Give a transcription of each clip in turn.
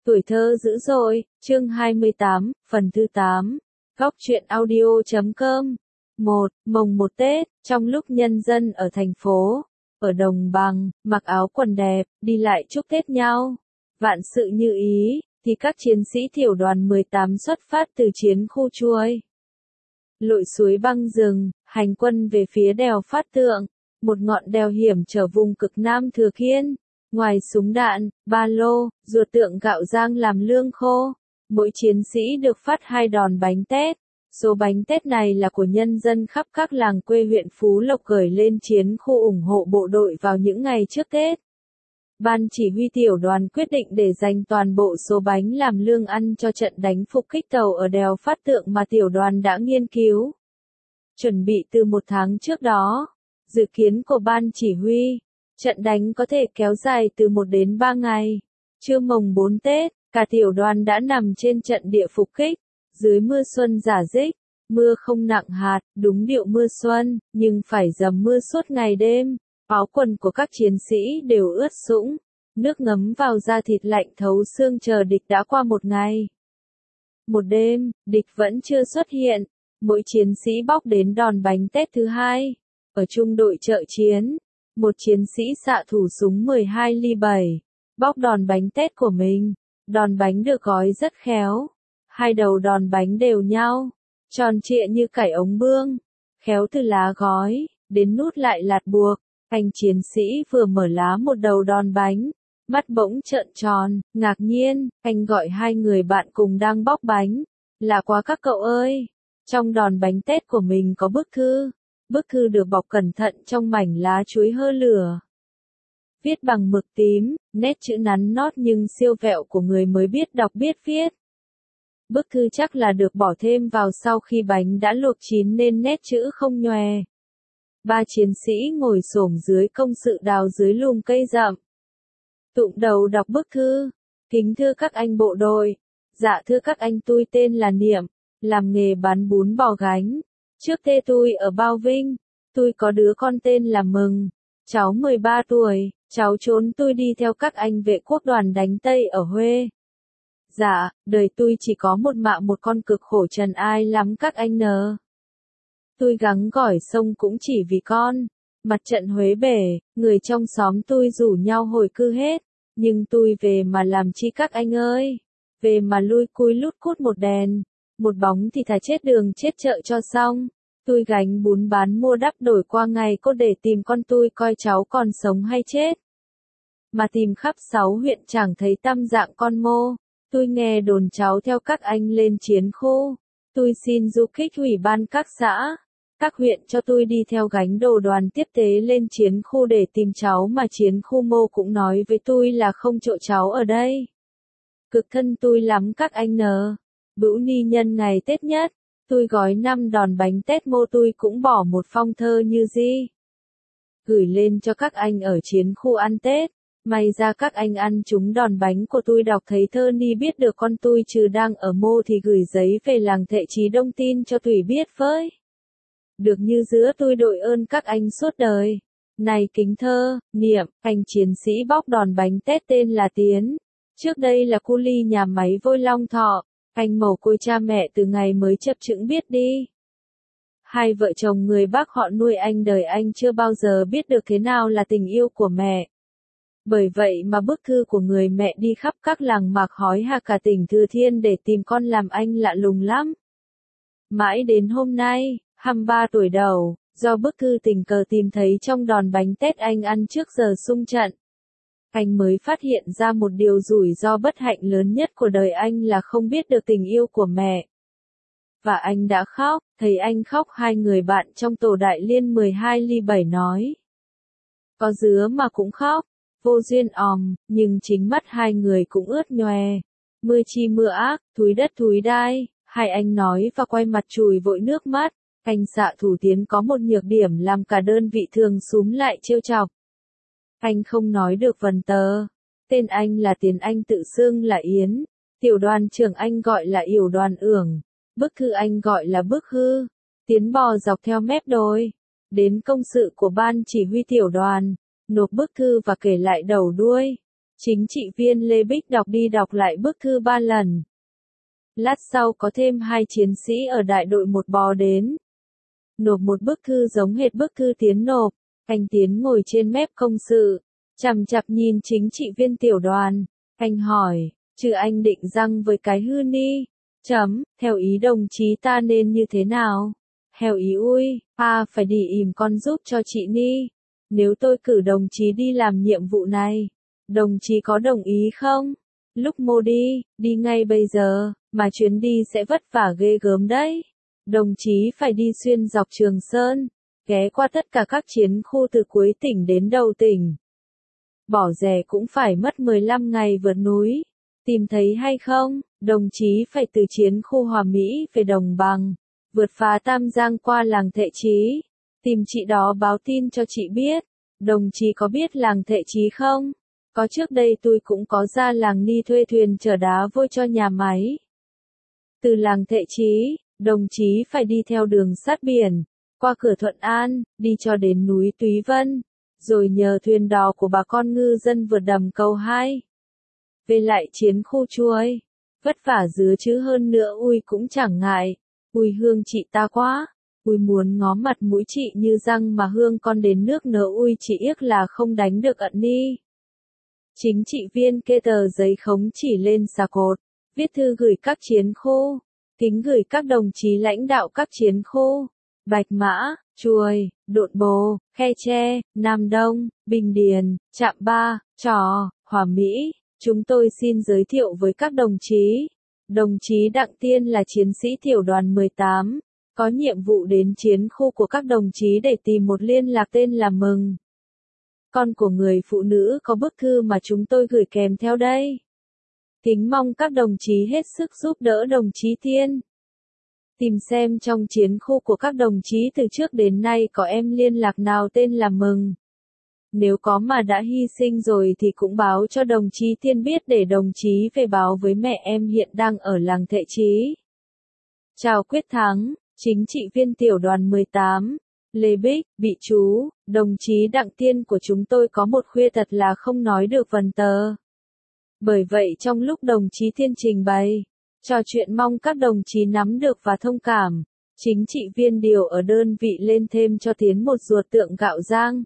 Tuổi thơ dữ dội, chương 28, phần thứ 8. Góc truyện audio.com. 1. Mồng 1 Tết, trong lúc nhân dân ở thành phố, ở đồng bằng, mặc áo quần đẹp, đi lại chúc Tết nhau. Vạn sự như ý, thì các chiến sĩ tiểu đoàn 18 xuất phát từ chiến khu Chuối. Lội suối băng rừng, hành quân về phía đèo Phát Tượng, một ngọn đèo hiểm trở vùng cực Nam Thừa Thiên. Ngoài súng đạn, ba lô, ruột tượng gạo rang làm lương khô, mỗi chiến sĩ được phát 2 đòn bánh tét. Số bánh tét này là của nhân dân khắp các làng quê huyện Phú Lộc gửi lên chiến khu ủng hộ bộ đội vào những ngày trước Tết. Ban chỉ huy tiểu đoàn quyết định để dành toàn bộ số bánh làm lương ăn cho trận đánh phục kích tàu ở đèo Phát Tượng mà tiểu đoàn đã nghiên cứu, chuẩn bị từ 1 tháng trước đó. Dự kiến của ban chỉ huy, trận đánh có thể kéo dài từ 1 đến 3 ngày. Trưa mồng 4 Tết, cả tiểu đoàn đã nằm trên trận địa phục kích, dưới mưa xuân rả rích, mưa không nặng hạt, đúng điệu mưa xuân, nhưng phải dầm mưa suốt ngày đêm. Áo quần của các chiến sĩ đều ướt sũng, nước ngấm vào da thịt lạnh thấu xương chờ địch đã qua 1 ngày. Một đêm, địch vẫn chưa xuất hiện, mỗi chiến sĩ bóc đến đòn bánh tét thứ 2. Ở trung đội trợ chiến, một chiến sĩ xạ thủ súng 12 ly 7, bóc đòn bánh tét của mình. Đòn bánh được gói rất khéo, 2 đầu đòn bánh đều nhau, tròn trịa như cải ống bương, khéo từ lá gói, đến nút lại lạt buộc. Anh chiến sĩ vừa mở lá một đầu đòn bánh, mắt bỗng trợn tròn, ngạc nhiên, anh gọi 2 người bạn cùng đang bóc bánh. Lạ quá các cậu ơi, trong đòn bánh tét của mình có bức thư. Bức thư được bọc cẩn thận trong mảnh lá chuối hơ lửa. Viết bằng mực tím, nét chữ nắn nót nhưng siêu vẹo của người mới biết đọc biết viết. Bức thư chắc là được bỏ thêm vào sau khi bánh đã luộc chín nên nét chữ không nhòe. 3 chiến sĩ ngồi xổm dưới công sự đào dưới lùm cây rậm. Tụng đầu đọc bức thư. Kính thưa các anh bộ đội. Dạ thưa các anh, tôi tên là Niệm, làm nghề bán bún bò gánh. Trước tê tôi ở Bao Vinh, tôi có đứa con tên là Mừng, cháu 13 tuổi, cháu trốn tôi đi theo các anh vệ quốc đoàn đánh Tây ở Huế. Dạ, đời tôi chỉ có một một con cực khổ trần ai lắm các anh nờ. Tôi gắng gỏi sông cũng chỉ vì con. Mặt trận Huế bể, người trong xóm tôi rủ nhau hồi cư hết, nhưng tôi về mà làm chi các anh ơi, về mà lui cui lút cút một đèn. Một bóng thì thà chết đường chết chợ cho xong. Tôi gánh bún bán mua đắp đổi qua ngày cô để tìm con tôi coi cháu còn sống hay chết. Mà tìm khắp 6 huyện chẳng thấy tăm dạng con mô. Tôi nghe đồn cháu theo các anh lên chiến khu. Tôi xin du kích ủy ban các xã, các huyện cho tôi đi theo gánh đồ đoàn tiếp tế lên chiến khu để tìm cháu, mà chiến khu mô cũng nói với tôi là không chỗ cháu ở đây. Cực thân tôi lắm các anh nờ. Bửu ni nhân ngày Tết nhất, tôi gói 5 đòn bánh tét mô, tôi cũng bỏ một phong thơ như gì. Gửi lên cho các anh ở chiến khu ăn Tết, may ra các anh ăn chúng đòn bánh của tôi. Đọc thấy thơ ni biết được con tôi trừ đang ở mô thì gửi giấy về làng Thệ Chí Đông tin cho tùy biết với. Được như giữa tôi đội ơn các anh suốt đời. Này kính thơ, Niệm, anh chiến sĩ bóc đòn bánh tét tên là Tiến. Trước đây là cu li nhà máy vôi Long Thọ. Anh mồ côi cha mẹ từ ngày mới chập chững biết đi. 2 vợ chồng người Bắc họ nuôi anh, đời anh chưa bao giờ biết được thế nào là tình yêu của mẹ. Bởi vậy mà bức thư của người mẹ đi khắp các làng mạc hói hà cả tỉnh Thừa Thiên để tìm con làm anh lạ lùng lắm. Mãi đến hôm nay, 23 tuổi đầu, do bức thư tình cờ tìm thấy trong đòn bánh tét anh ăn trước giờ xung trận, anh mới phát hiện ra một điều rủi ro bất hạnh lớn nhất của đời anh là không biết được tình yêu của mẹ. Và anh đã khóc, thấy anh khóc. 2 người bạn trong tổ đại liên 12 ly 7 nói. Có dứa mà cũng khóc, vô duyên nhưng chính mắt 2 người cũng ướt nhòe. Mưa chi mưa ác, thúi đất thúi đai, 2 anh nói và quay mặt chùi vội nước mắt. Anh xạ thủ Tiến có một nhược điểm làm cả đơn vị thường xúm lại trêu chọc. Anh không nói được vần tờ. Tên anh là Tiến, anh tự xưng là Yến. Tiểu đoàn trưởng anh gọi là Yểu đoàn ưởng. Bức thư anh gọi là bức hư. Tiến bò dọc theo mép đồi, đến công sự của ban chỉ huy tiểu đoàn, nộp bức thư và kể lại đầu đuôi. Chính trị viên Lê Bích đọc đi đọc lại bức thư 3 lần. Lát sau có thêm 2 chiến sĩ ở đại đội 1 bò đến. Nộp một bức thư giống hệt bức thư Tiến nộp. Anh Tiến ngồi trên mép công sự, chằm chằm nhìn chính trị viên tiểu đoàn. Anh hỏi, chứ anh định răng với cái hư ni? Theo ý đồng chí ta nên như thế nào? Theo ý ui, phải đi ìm con giúp cho chị Ni. Nếu tôi cử đồng chí đi làm nhiệm vụ này, đồng chí có đồng ý không? Lúc mô đi ngay bây giờ, mà chuyến đi sẽ vất vả ghê gớm đấy. Đồng chí phải đi xuyên dọc Trường Sơn, ghé qua tất cả các chiến khu từ cuối tỉnh đến đầu tỉnh. Bỏ rẻ cũng phải mất 15 ngày vượt núi. Tìm thấy hay không, đồng chí phải từ chiến khu Hòa Mỹ về Đồng Bằng, vượt phá Tam Giang qua làng Thệ Chí. Tìm chị đó báo tin cho chị biết. Đồng chí có biết làng Thệ Chí không? Có, trước đây tôi cũng có ra làng Ni thuê thuyền chở đá vôi cho nhà máy. Từ làng Thệ Chí, đồng chí phải đi theo đường sát biển, qua cửa Thuận An, đi cho đến núi Túy Vân, rồi nhờ thuyền đò của bà con ngư dân vượt đầm Cầu 2. Về lại chiến khu Chuối, vất vả dứa chứ hơn nữa ui cũng chẳng ngại. Ui Hương chị ta quá, ui muốn ngó mặt mũi chị như răng mà Hương con đến nước nở ui chị yếc là không đánh được ận ni. Chính trị viên kê tờ giấy khống chỉ lên xà cột, viết thư gửi các chiến khu, kính gửi các đồng chí lãnh đạo các chiến khu, Bạch Mã, Chuối, Độn Bồ, Khe Tre, Nam Đông, Bình Điền, Trạm Ba, Trò, Hòa Mỹ. Chúng tôi xin giới thiệu với các đồng chí. Đồng chí Đặng Tiên là chiến sĩ tiểu đoàn 18, có nhiệm vụ đến chiến khu của các đồng chí để tìm một liên lạc tên là Mừng. Con của người phụ nữ có bức thư mà chúng tôi gửi kèm theo đây. Kính mong các đồng chí hết sức giúp đỡ đồng chí Tiên. Tìm xem trong chiến khu của các đồng chí từ trước đến nay có em liên lạc nào tên là Mừng. Nếu có mà đã hy sinh rồi thì cũng báo cho đồng chí Tiên biết để đồng chí về báo với mẹ em hiện đang ở làng Thệ Chí. Chào Quyết Thắng, chính trị viên tiểu đoàn 18, Lê Bích, bị chú, đồng chí Đặng Tiên của chúng tôi có một khuyết tật là không nói được vần tờ. Bởi vậy trong lúc đồng chí Tiên trình bày, trò chuyện mong các đồng chí nắm được và thông cảm, chính trị viên điều ở đơn vị lên thêm cho Tiến một ruột tượng gạo rang,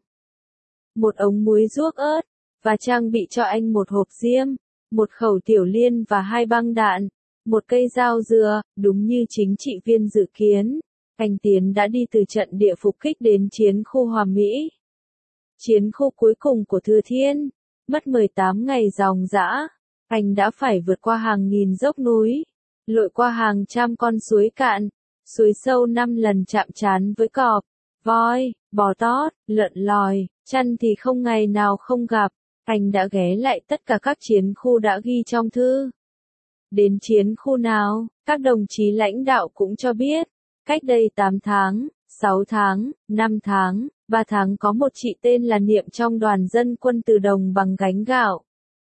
một ống muối ruốc ớt, và trang bị cho anh một hộp diêm, một khẩu tiểu liên và 2 băng đạn, một cây dao dừa. Đúng như chính trị viên dự kiến, anh Tiến đã đi từ trận địa phục kích đến chiến khu Hòa Mỹ, chiến khu cuối cùng của Thừa Thiên. Mất 18 ngày ròng rã, anh đã phải vượt qua hàng nghìn dốc núi, lội qua hàng trăm con suối cạn, suối sâu 5 lần chạm trán với cọp, voi, bò tót, lợn lòi, chăn thì không ngày nào không gặp. Anh đã ghé lại tất cả các chiến khu đã ghi trong thư. Đến chiến khu nào, các đồng chí lãnh đạo cũng cho biết. Cách đây 8 tháng, 6 tháng, 5 tháng, 3 tháng có một chị tên là Niệm trong đoàn dân quân từ Đồng Bằng gánh gạo,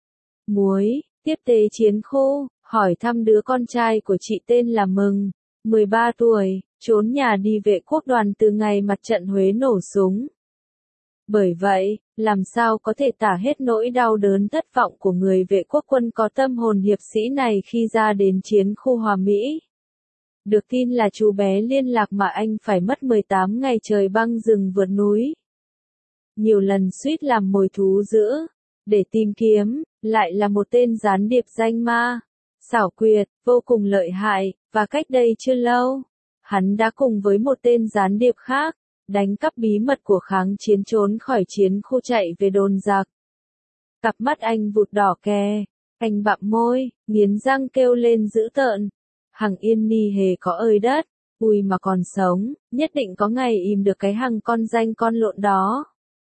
muối, tiếp tế chiến khu, hỏi thăm đứa con trai của chị tên là Mừng, 13 tuổi, trốn nhà đi vệ quốc đoàn từ ngày mặt trận Huế nổ súng. Bởi vậy, làm sao có thể tả hết nỗi đau đớn thất vọng của người vệ quốc quân có tâm hồn hiệp sĩ này khi ra đến chiến khu Hòa Mỹ. Được tin là chú bé liên lạc mà anh phải mất 18 ngày trời băng rừng vượt núi. Nhiều lần suýt làm mồi thú dữ, để tìm kiếm, lại là một tên gián điệp danh ma, xảo quyệt, vô cùng lợi hại, và cách đây chưa lâu, hắn đã cùng với một tên gián điệp khác, đánh cắp bí mật của kháng chiến trốn khỏi chiến khu chạy về đồn giặc. Cặp mắt anh vụt đỏ ke, anh bặm môi, nghiến răng kêu lên dữ tợn. Hằng Yên Ni hề có ơi đất, ui mà còn sống, nhất định có ngày im được cái hằng con danh con lộn đó.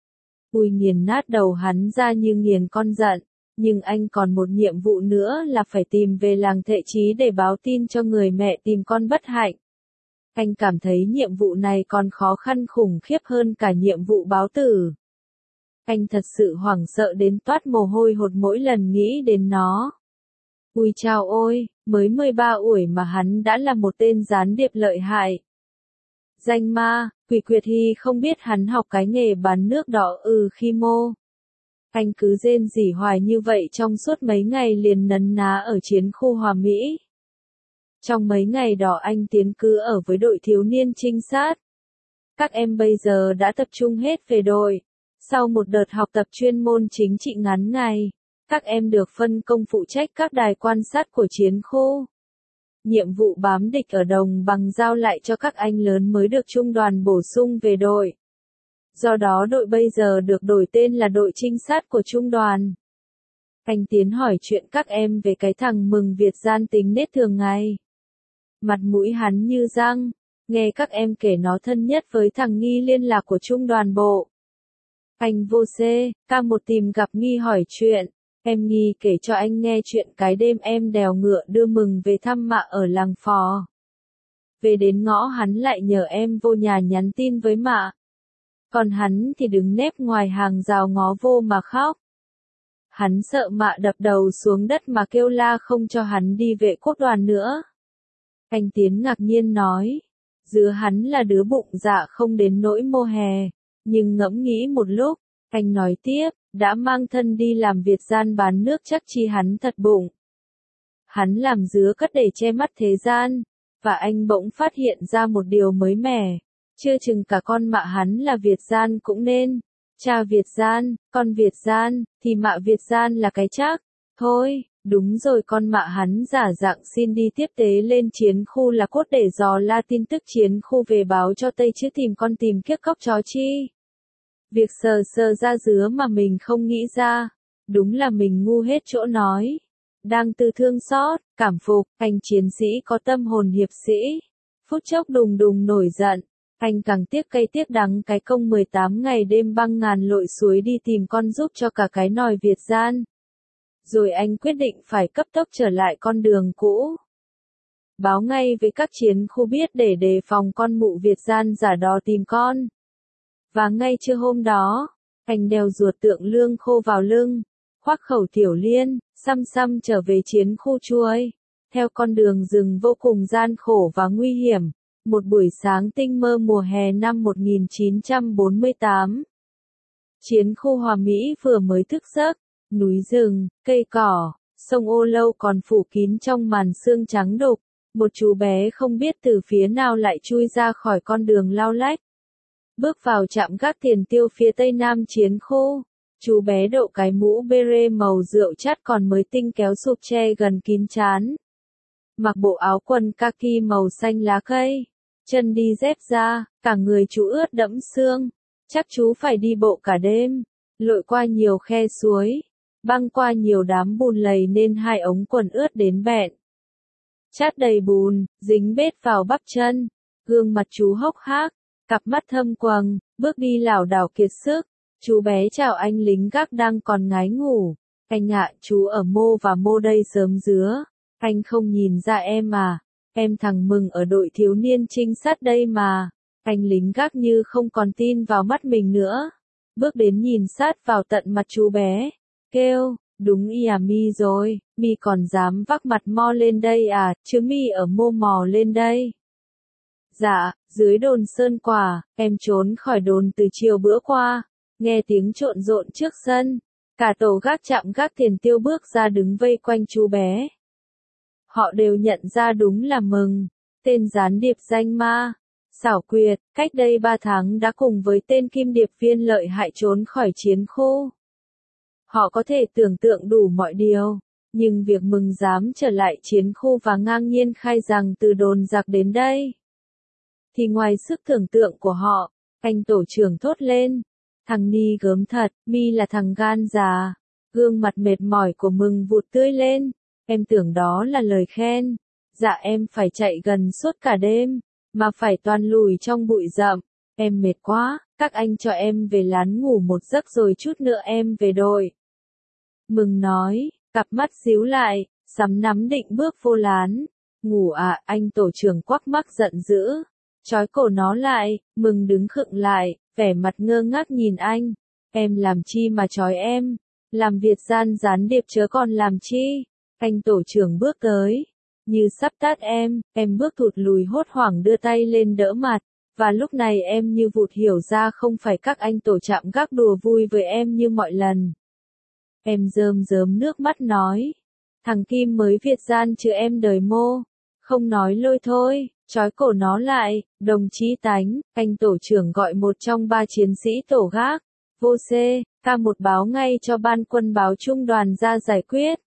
Ui nghiền nát đầu hắn ra như nghiền con giận, nhưng anh còn một nhiệm vụ nữa là phải tìm về làng Thệ Chí để báo tin cho người mẹ tìm con bất hạnh. Anh cảm thấy nhiệm vụ này còn khó khăn khủng khiếp hơn cả nhiệm vụ báo tử. Anh thật sự hoảng sợ đến toát mồ hôi hột mỗi lần nghĩ đến nó. Ui chao ôi, mới 13 tuổi mà hắn đã là một tên gián điệp lợi hại. Danh ma, quỷ quyệt hy không biết hắn học cái nghề bán nước đỏ khi mô. Anh cứ rên rỉ hoài như vậy trong suốt mấy ngày liền nấn ná ở chiến khu Hòa Mỹ. Trong mấy ngày đó anh tiến cứ ở với đội thiếu niên trinh sát. Các em bây giờ đã tập trung hết về đội. Sau một đợt học tập chuyên môn chính trị ngắn ngày, các em được phân công phụ trách các đài quan sát của chiến khu. Nhiệm vụ bám địch ở đồng bằng giao lại cho các anh lớn mới được trung đoàn bổ sung về đội. Do đó đội bây giờ được đổi tên là đội trinh sát của trung đoàn. Anh Tiến hỏi chuyện các em về cái thằng Mừng Việt gian tính nết thường ngày. Mặt mũi hắn như răng, nghe các em kể nó thân nhất với thằng Nghi liên lạc của trung đoàn bộ. Anh vô K1 tìm gặp Nghi hỏi chuyện, em Nghi kể cho anh nghe chuyện cái đêm em đèo ngựa đưa Mừng về thăm mạ ở làng Phò. Về đến ngõ hắn lại nhờ em vô nhà nhắn tin với mạ. Còn hắn thì đứng nép ngoài hàng rào ngó vô mà khóc. Hắn sợ mạ đập đầu xuống đất mà kêu la không cho hắn đi vệ quốc đoàn nữa. Anh Tiến ngạc nhiên nói, giữa hắn là đứa bụng dạ không đến nỗi mô hè, nhưng ngẫm nghĩ một lúc, anh nói tiếp, đã mang thân đi làm Việt gian bán nước chắc chi hắn thật bụng. Hắn làm dứa cất để che mắt thế gian, và anh bỗng phát hiện ra một điều mới mẻ, chưa chừng cả con mạ hắn là Việt gian cũng nên. Cha Việt gian, con Việt gian, thì mạ Việt gian là cái chắc. Thôi, đúng rồi con mạ hắn giả dạng xin đi tiếp tế lên chiến khu là cốt để dò la tin tức chiến khu về báo cho Tây chứ tìm con tìm kiếp cóc chó chi. Việc sờ ra dứa mà mình không nghĩ ra. Đúng là mình ngu hết chỗ nói. Đang từ thương xót, cảm phục, anh chiến sĩ có tâm hồn hiệp sĩ. Phút chốc đùng đùng nổi giận. Anh càng tiếc cay tiếc đắng cái công 18 ngày đêm băng ngàn lội suối đi tìm con giúp cho cả cái nòi Việt gian. Rồi anh quyết định phải cấp tốc trở lại con đường cũ. Báo ngay với các chiến khu biết để đề phòng con mụ Việt gian giả đò tìm con. Và ngay trưa hôm đó, anh đeo ruột tượng lương khô vào lưng, khoác khẩu tiểu liên, xăm trở về chiến khu Chuối. Theo con đường rừng vô cùng gian khổ và nguy hiểm. Một buổi sáng tinh mơ mùa hè năm 1948. Chiến khu Hòa Mỹ vừa mới thức giấc, núi rừng, cây cỏ, sông Ô Lâu còn phủ kín trong màn sương trắng đục. Một chú bé không biết từ phía nào lại chui ra khỏi con đường lao lách. Bước vào trạm gác tiền tiêu phía tây nam chiến khu. Chú bé đội cái mũ beret màu rượu chát còn mới tinh kéo sụp che gần kín trán. Mặc bộ áo quần kaki màu xanh lá cây. Chân đi dép da, cả người chú ướt đẫm sương. Chắc chú phải đi bộ cả đêm. Lội qua nhiều khe suối. Băng qua nhiều đám bùn lầy nên hai ống quần ướt đến bẹn. Chát đầy bùn, dính bết vào bắp chân. Gương mặt chú hốc hác, cặp mắt thâm quầng, bước đi lảo đảo kiệt sức. Chú bé chào anh lính gác đang còn ngái ngủ. Anh ạ, chú ở mô và mô đây sớm dứa. Anh không nhìn ra em à. Em thằng Mừng ở đội thiếu niên trinh sát đây mà. Anh lính gác như không còn tin vào mắt mình nữa. Bước đến nhìn sát vào tận mặt chú bé. Kêu, đúng y à mi rồi, mi còn dám vác mặt mo lên đây à, chứ mi ở mô mò lên đây. Dạ, dưới đồn Sơn Quả, em trốn khỏi đồn từ chiều bữa qua. Nghe tiếng trộn rộn trước sân. Cả tổ gác trạm gác tiền tiêu bước ra đứng vây quanh chú bé. Họ đều nhận ra đúng là Mừng, tên gián điệp danh ma, xảo quyệt, cách đây 3 tháng đã cùng với tên kim điệp viên lợi hại trốn khỏi chiến khu. Họ có thể tưởng tượng đủ mọi điều, nhưng việc Mừng dám trở lại chiến khu và ngang nhiên khai rằng từ đồn giặc đến đây, thì ngoài sức tưởng tượng của họ, anh tổ trưởng thốt lên. Thằng Ni gớm thật, mi là thằng gan già. Gương mặt mệt mỏi của Mừng vụt tươi lên. Em tưởng đó là lời khen. Dạ em phải chạy gần suốt cả đêm, mà phải toàn lùi trong bụi rậm. Em mệt quá, các anh cho em về lán ngủ một giấc rồi chút nữa em về đội. Mừng nói, cặp mắt díu lại, sắm nắm định bước vô lán. Ngủ à, anh tổ trưởng quắc mắt giận dữ. Trói cổ nó lại, Mừng đứng khựng lại, vẻ mặt ngơ ngác nhìn anh. Em làm chi mà trói em? Làm Việt gian gián điệp chớ còn làm chi? Anh tổ trưởng bước tới. Như sắp tát em bước thụt lùi hốt hoảng đưa tay lên đỡ mặt. Và lúc này em như vụt hiểu ra không phải các anh tổ trạm gác đùa vui với em như mọi lần. Em rơm rớm nước mắt nói. Thằng Kim mới Việt gian chứ em đời mô. Không nói lôi thôi, trói cổ nó lại, đồng chí Tánh, anh tổ trưởng gọi một trong 3 chiến sĩ tổ gác, vô C, K1 báo ngay cho ban quân báo trung đoàn ra giải quyết.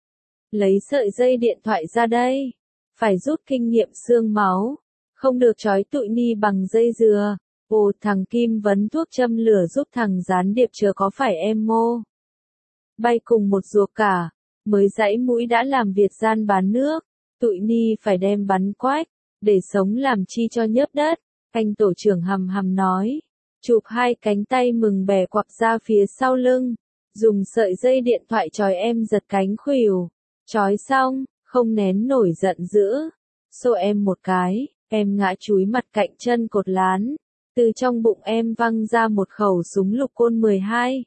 Lấy sợi dây điện thoại ra đây. Phải rút kinh nghiệm xương máu. Không được trói tụi ni bằng dây dừa. Ồ, thằng Kim vấn thuốc châm lửa giúp thằng gián điệp chờ có phải em mô. Bay cùng một ruột cả. Mới dãy mũi đã làm Việt gian bán nước. Tụi ni phải đem bắn quách. Để sống làm chi cho nhớp đất. Anh tổ trưởng hầm hầm nói. Chụp 2 cánh tay mừng bè quặp ra phía sau lưng. Dùng sợi dây điện thoại trói em giật cánh khuỷu. Trói xong, không nén nổi giận dữ. Xô em một cái, em ngã chúi mặt cạnh chân cột lán. Từ trong bụng em văng ra một khẩu súng lục côn 12.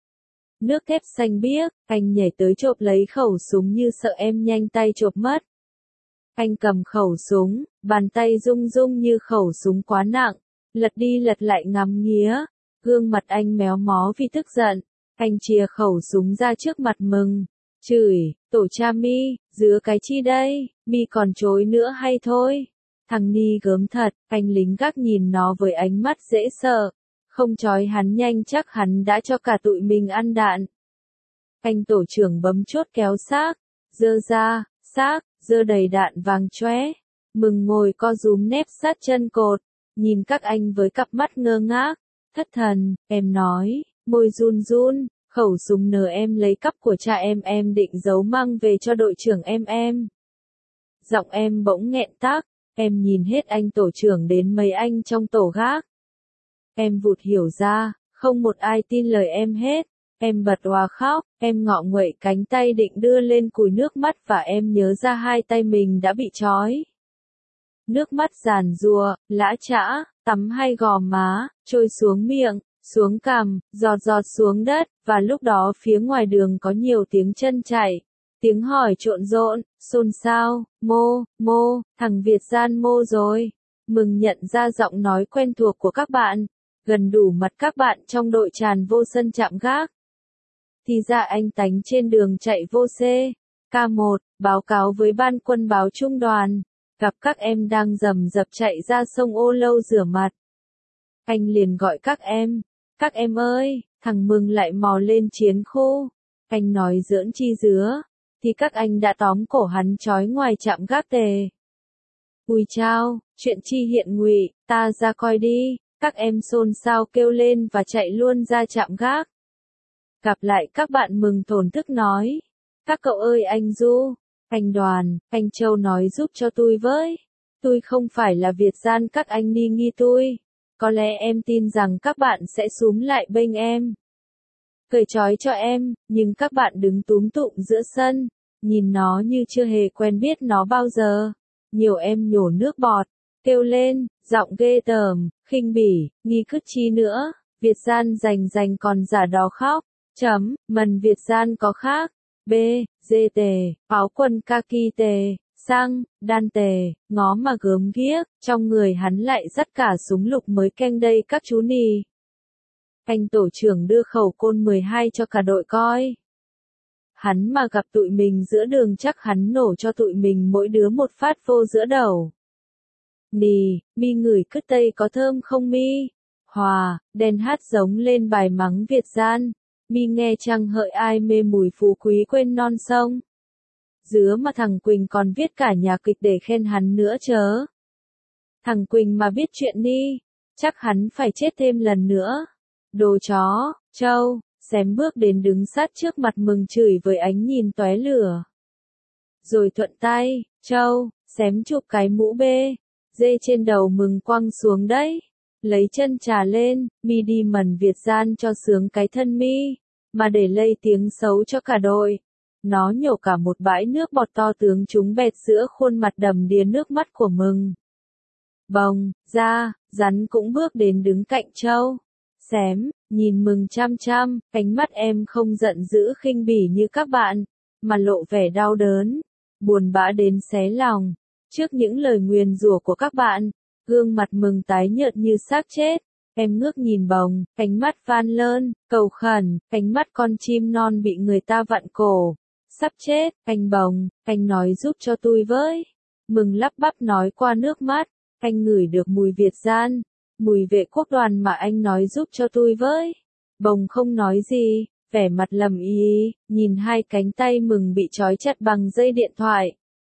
Nước thép xanh biếc, anh nhảy tới chộp lấy khẩu súng như sợ em nhanh tay chộp mất. Anh cầm khẩu súng, bàn tay rung rung như khẩu súng quá nặng, lật đi lật lại ngắm nghía. Gương mặt anh méo mó vì tức giận. Anh chìa khẩu súng ra trước mặt Mừng. Chửi, tổ cha mi, dứa cái chi đây, mi còn chối nữa hay thôi. Thằng Ni gớm thật, anh lính gác nhìn nó với ánh mắt dễ sợ. Không trói hắn nhanh chắc hắn đã cho cả tụi mình ăn đạn. Anh tổ trưởng bấm chốt kéo xác, dơ ra, xác, dơ đầy đạn vàng chóe. Mừng ngồi co rúm nép sát chân cột, nhìn các anh với cặp mắt ngơ ngác, thất thần, em nói, môi run run. Khẩu súng nờ em lấy cắp của cha em định giấu mang về cho đội trưởng em. Giọng em bỗng nghẹn tắc, em nhìn hết anh tổ trưởng đến mấy anh trong tổ gác. Em vụt hiểu ra, không một ai tin lời em hết. Em bật òa khóc, em ngọ nguậy cánh tay định đưa lên cùi nước mắt và em nhớ ra 2 tay mình đã bị trói. Nước mắt giàn giụa, lã chã, tắm hay gò má, trôi xuống miệng. Xuống cằm, giọt giọt xuống đất, và lúc đó phía ngoài đường có nhiều tiếng chân chạy, tiếng hỏi trộn rộn, xôn xao, mô, thằng Việt gian mô rồi. Mừng nhận ra giọng nói quen thuộc của các bạn, gần đủ mặt các bạn trong đội tràn vô sân chạm gác. Thì ra anh Tánh trên đường chạy vô C, K1, báo cáo với ban quân báo trung đoàn, gặp các em đang rầm rập chạy ra sông Ô Lâu rửa mặt. Anh liền gọi các em ơi, thằng Mừng lại mò lên chiến khu. Anh nói giỡn chi dứa, thì các anh đã tóm cổ hắn trói ngoài trạm gác tề. Ui chao, chuyện chi hiện ngụy, ta ra coi đi, các em xôn xao kêu lên và chạy luôn ra trạm gác. Gặp lại các bạn Mừng thổn thức nói, các cậu ơi anh Du, anh Đoàn, anh Châu nói giúp cho tôi với. Tôi không phải là Việt gian các anh ni nghi tôi. Có lẽ em tin rằng các bạn sẽ xúm lại bênh em. Cởi trói cho em, nhưng các bạn đứng túm tụm giữa sân, nhìn nó như chưa hề quen biết nó bao giờ. Nhiều em nhổ nước bọt, kêu lên, giọng ghê tởm, khinh bỉ, nghi cứt chi nữa, Việt gian rành còn giả đó khóc. Mần Việt gian có khác. B, dê tề, áo quần kaki tề. Sang, đan tề, ngó mà gớm ghiếc, trong người hắn lại dắt cả súng lục mới canh đây các chú nì. Anh tổ trưởng đưa khẩu côn 12 cho cả đội coi. Hắn mà gặp tụi mình giữa đường chắc hắn nổ cho tụi mình mỗi đứa một phát vô giữa đầu. Nì, mi ngửi cứt tây có thơm không mi? Hòa, đen hát giống lên bài mắng Việt gian. Mi nghe chăng hỡi ai mê mùi phú quý quên non sông. Dứa mà thằng Quỳnh còn viết cả nhà kịch để khen hắn nữa chớ. Thằng Quỳnh mà biết chuyện ni, chắc hắn phải chết thêm lần nữa. Đồ chó, Châu, xém bước đến đứng sát trước mặt Mừng chửi với ánh nhìn tóe lửa. Rồi thuận tay, Châu, xém chụp cái mũ bê, dê trên đầu Mừng quăng xuống đấy. Lấy chân trà lên, mi đi mần Việt gian cho sướng cái thân mi, mà để lây tiếng xấu cho cả đội. Nó nhổ cả một bãi nước bọt to tướng chúng bẹt giữa khuôn mặt đầm đìa nước mắt của Mừng. Bồng, ra, rắn cũng bước đến đứng cạnh Châu. Xém, nhìn Mừng chăm chăm, ánh mắt em không giận dữ khinh bỉ như các bạn, mà lộ vẻ đau đớn, buồn bã đến xé lòng. Trước những lời nguyền rủa của các bạn, gương mặt Mừng tái nhợt như xác chết. Em ngước nhìn bồng, ánh mắt van lơn, cầu khẩn, ánh mắt con chim non bị người ta vặn cổ. Sắp chết, anh bồng, anh nói giúp cho tôi với. Mừng lắp bắp nói qua nước mắt, anh ngửi được mùi Việt gian, mùi vệ quốc đoàn mà anh nói giúp cho tôi với. Bồng không nói gì, vẻ mặt lầm ý, nhìn hai cánh tay Mừng bị trói chặt bằng dây điện thoại.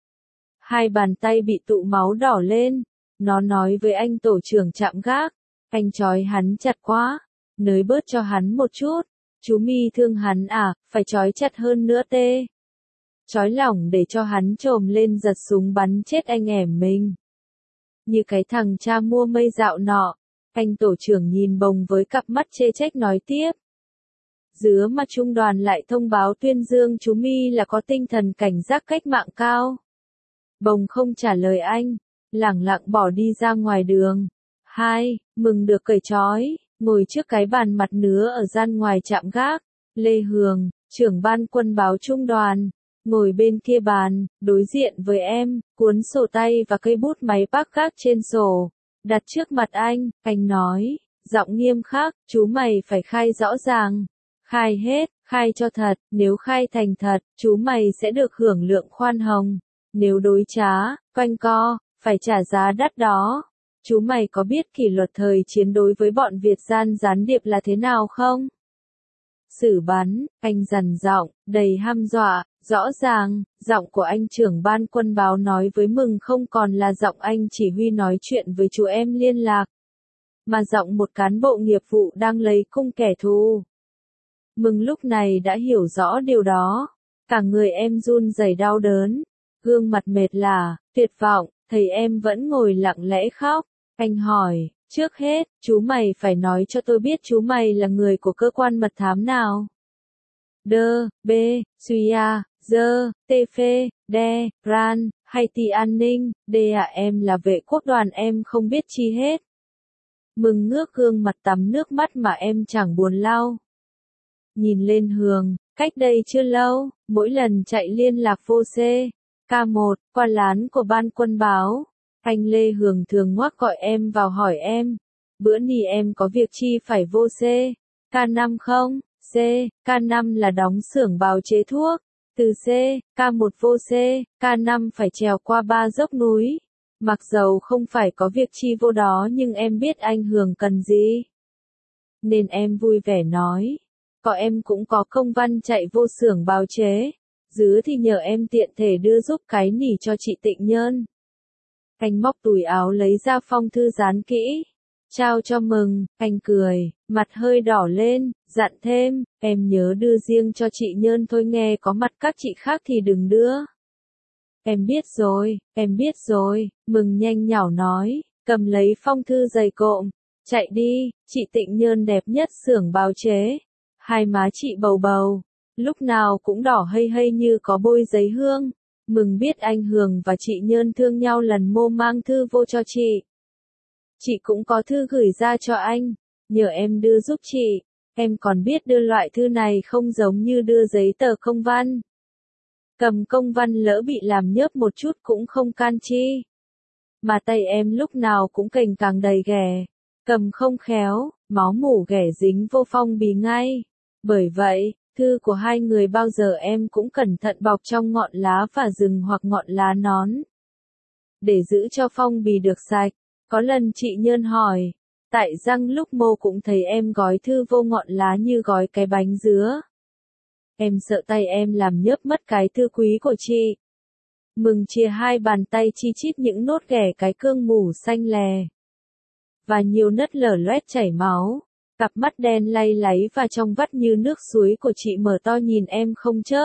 Hai bàn tay bị tụ máu đỏ lên, nó nói với anh tổ trưởng trạm gác, anh trói hắn chặt quá, nới bớt cho hắn một chút, chú My thương hắn à, phải trói chặt hơn nữa tê. Trói lỏng để cho hắn trồm lên giật súng bắn chết anh em mình. Như cái thằng cha mua mây dạo nọ, anh tổ trưởng nhìn Bồng với cặp mắt chê trách nói tiếp. Giữa mặt trung đoàn lại thông báo tuyên dương chú My là có tinh thần cảnh giác cách mạng cao. Bồng không trả lời anh, lẳng lặng bỏ đi ra ngoài đường. Mừng được cởi trói, ngồi trước cái bàn mặt nứa ở gian ngoài trạm gác. Lê Hường, trưởng ban quân báo trung đoàn, ngồi bên kia bàn, đối diện với em, cuốn sổ tay và cây bút máy bác gác trên sổ, đặt trước mặt anh nói, giọng nghiêm khắc, chú mày phải khai rõ ràng, khai hết, khai cho thật, nếu khai thành thật, chú mày sẽ được hưởng lượng khoan hồng, nếu đối trá, quanh co, phải trả giá đắt đó. Chú mày có biết kỷ luật thời chiến đối với bọn Việt gian gián điệp là thế nào không? Xử bắn, anh dằn giọng, đầy hăm dọa, rõ ràng, giọng của anh trưởng ban quân báo nói với Mừng không còn là giọng anh chỉ huy nói chuyện với chú em liên lạc, mà giọng một cán bộ nghiệp vụ đang lấy cung kẻ thù. Mừng lúc này đã hiểu rõ điều đó, cả người em run rẩy đau đớn, gương mặt mệt lả, tuyệt vọng, thấy em vẫn ngồi lặng lẽ khóc, anh hỏi. Trước hết, chú mày phải nói cho tôi biết chú mày là người của cơ quan mật thám nào. Đơ, bê, suy a, dơ, tê phê, đe, ran, hay ti an ninh, đê à em là vệ quốc đoàn em không biết chi hết. Mừng ngước gương mặt tắm nước mắt mà em chẳng buồn lau. Nhìn lên Hường, cách đây chưa lâu, mỗi lần chạy liên lạc vô C, K1, qua lán của ban quân báo. Anh Lê Hường thường ngoắc gọi em vào hỏi em, bữa nì em có việc chi phải vô C, K5 không? C, K5 là đóng xưởng bào chế thuốc, từ C, K1 vô C, K5 phải trèo qua 3 dốc núi. Mặc dầu không phải có việc chi vô đó nhưng em biết anh Hường cần gì. Nên em vui vẻ nói, có em cũng có công văn chạy vô xưởng bào chế, dưới thì nhờ em tiện thể đưa giúp cái nỉ cho chị Tịnh Nhơn. Anh móc túi áo lấy ra phong thư dán kỹ, trao cho Mừng, anh cười, mặt hơi đỏ lên, dặn thêm, em nhớ đưa riêng cho chị Nhơn thôi nghe có mặt các chị khác thì đừng đưa. Em biết rồi, Mừng nhanh nhảu nói, cầm lấy phong thư dày cộm, chạy đi, chị Tịnh Nhơn đẹp nhất xưởng bào chế. Hai má chị bầu bầu, lúc nào cũng đỏ hây hây như có bôi giấy hương. Mừng biết anh Hường và chị Nhơn thương nhau lần mô mang thư vô cho chị. Chị cũng có thư gửi ra cho anh, nhờ em đưa giúp chị. Em còn biết đưa loại thư này không giống như đưa giấy tờ công văn. Cầm công văn lỡ bị làm nhớp một chút cũng không can chi. Mà tay em lúc nào cũng cành càng đầy ghẻ. Cầm không khéo, máu mủ ghẻ dính vô phong bì ngay. Bởi vậy, thư của hai người bao giờ em cũng cẩn thận bọc trong ngọn lá và rừng hoặc ngọn lá nón. Để giữ cho phong bì được sạch, có lần chị Nhơn hỏi, tại răng lúc mô cũng thấy em gói thư vô ngọn lá như gói cái bánh dứa. Em sợ tay em làm nhớp mất cái thư quý của chị. Mừng chia hai bàn tay chi chít những nốt ghẻ cái cương mủ xanh lè. Và nhiều nất lở loét chảy máu. Cặp mắt đen lay láy và trong vắt như nước suối của chị mở to nhìn em không chớp.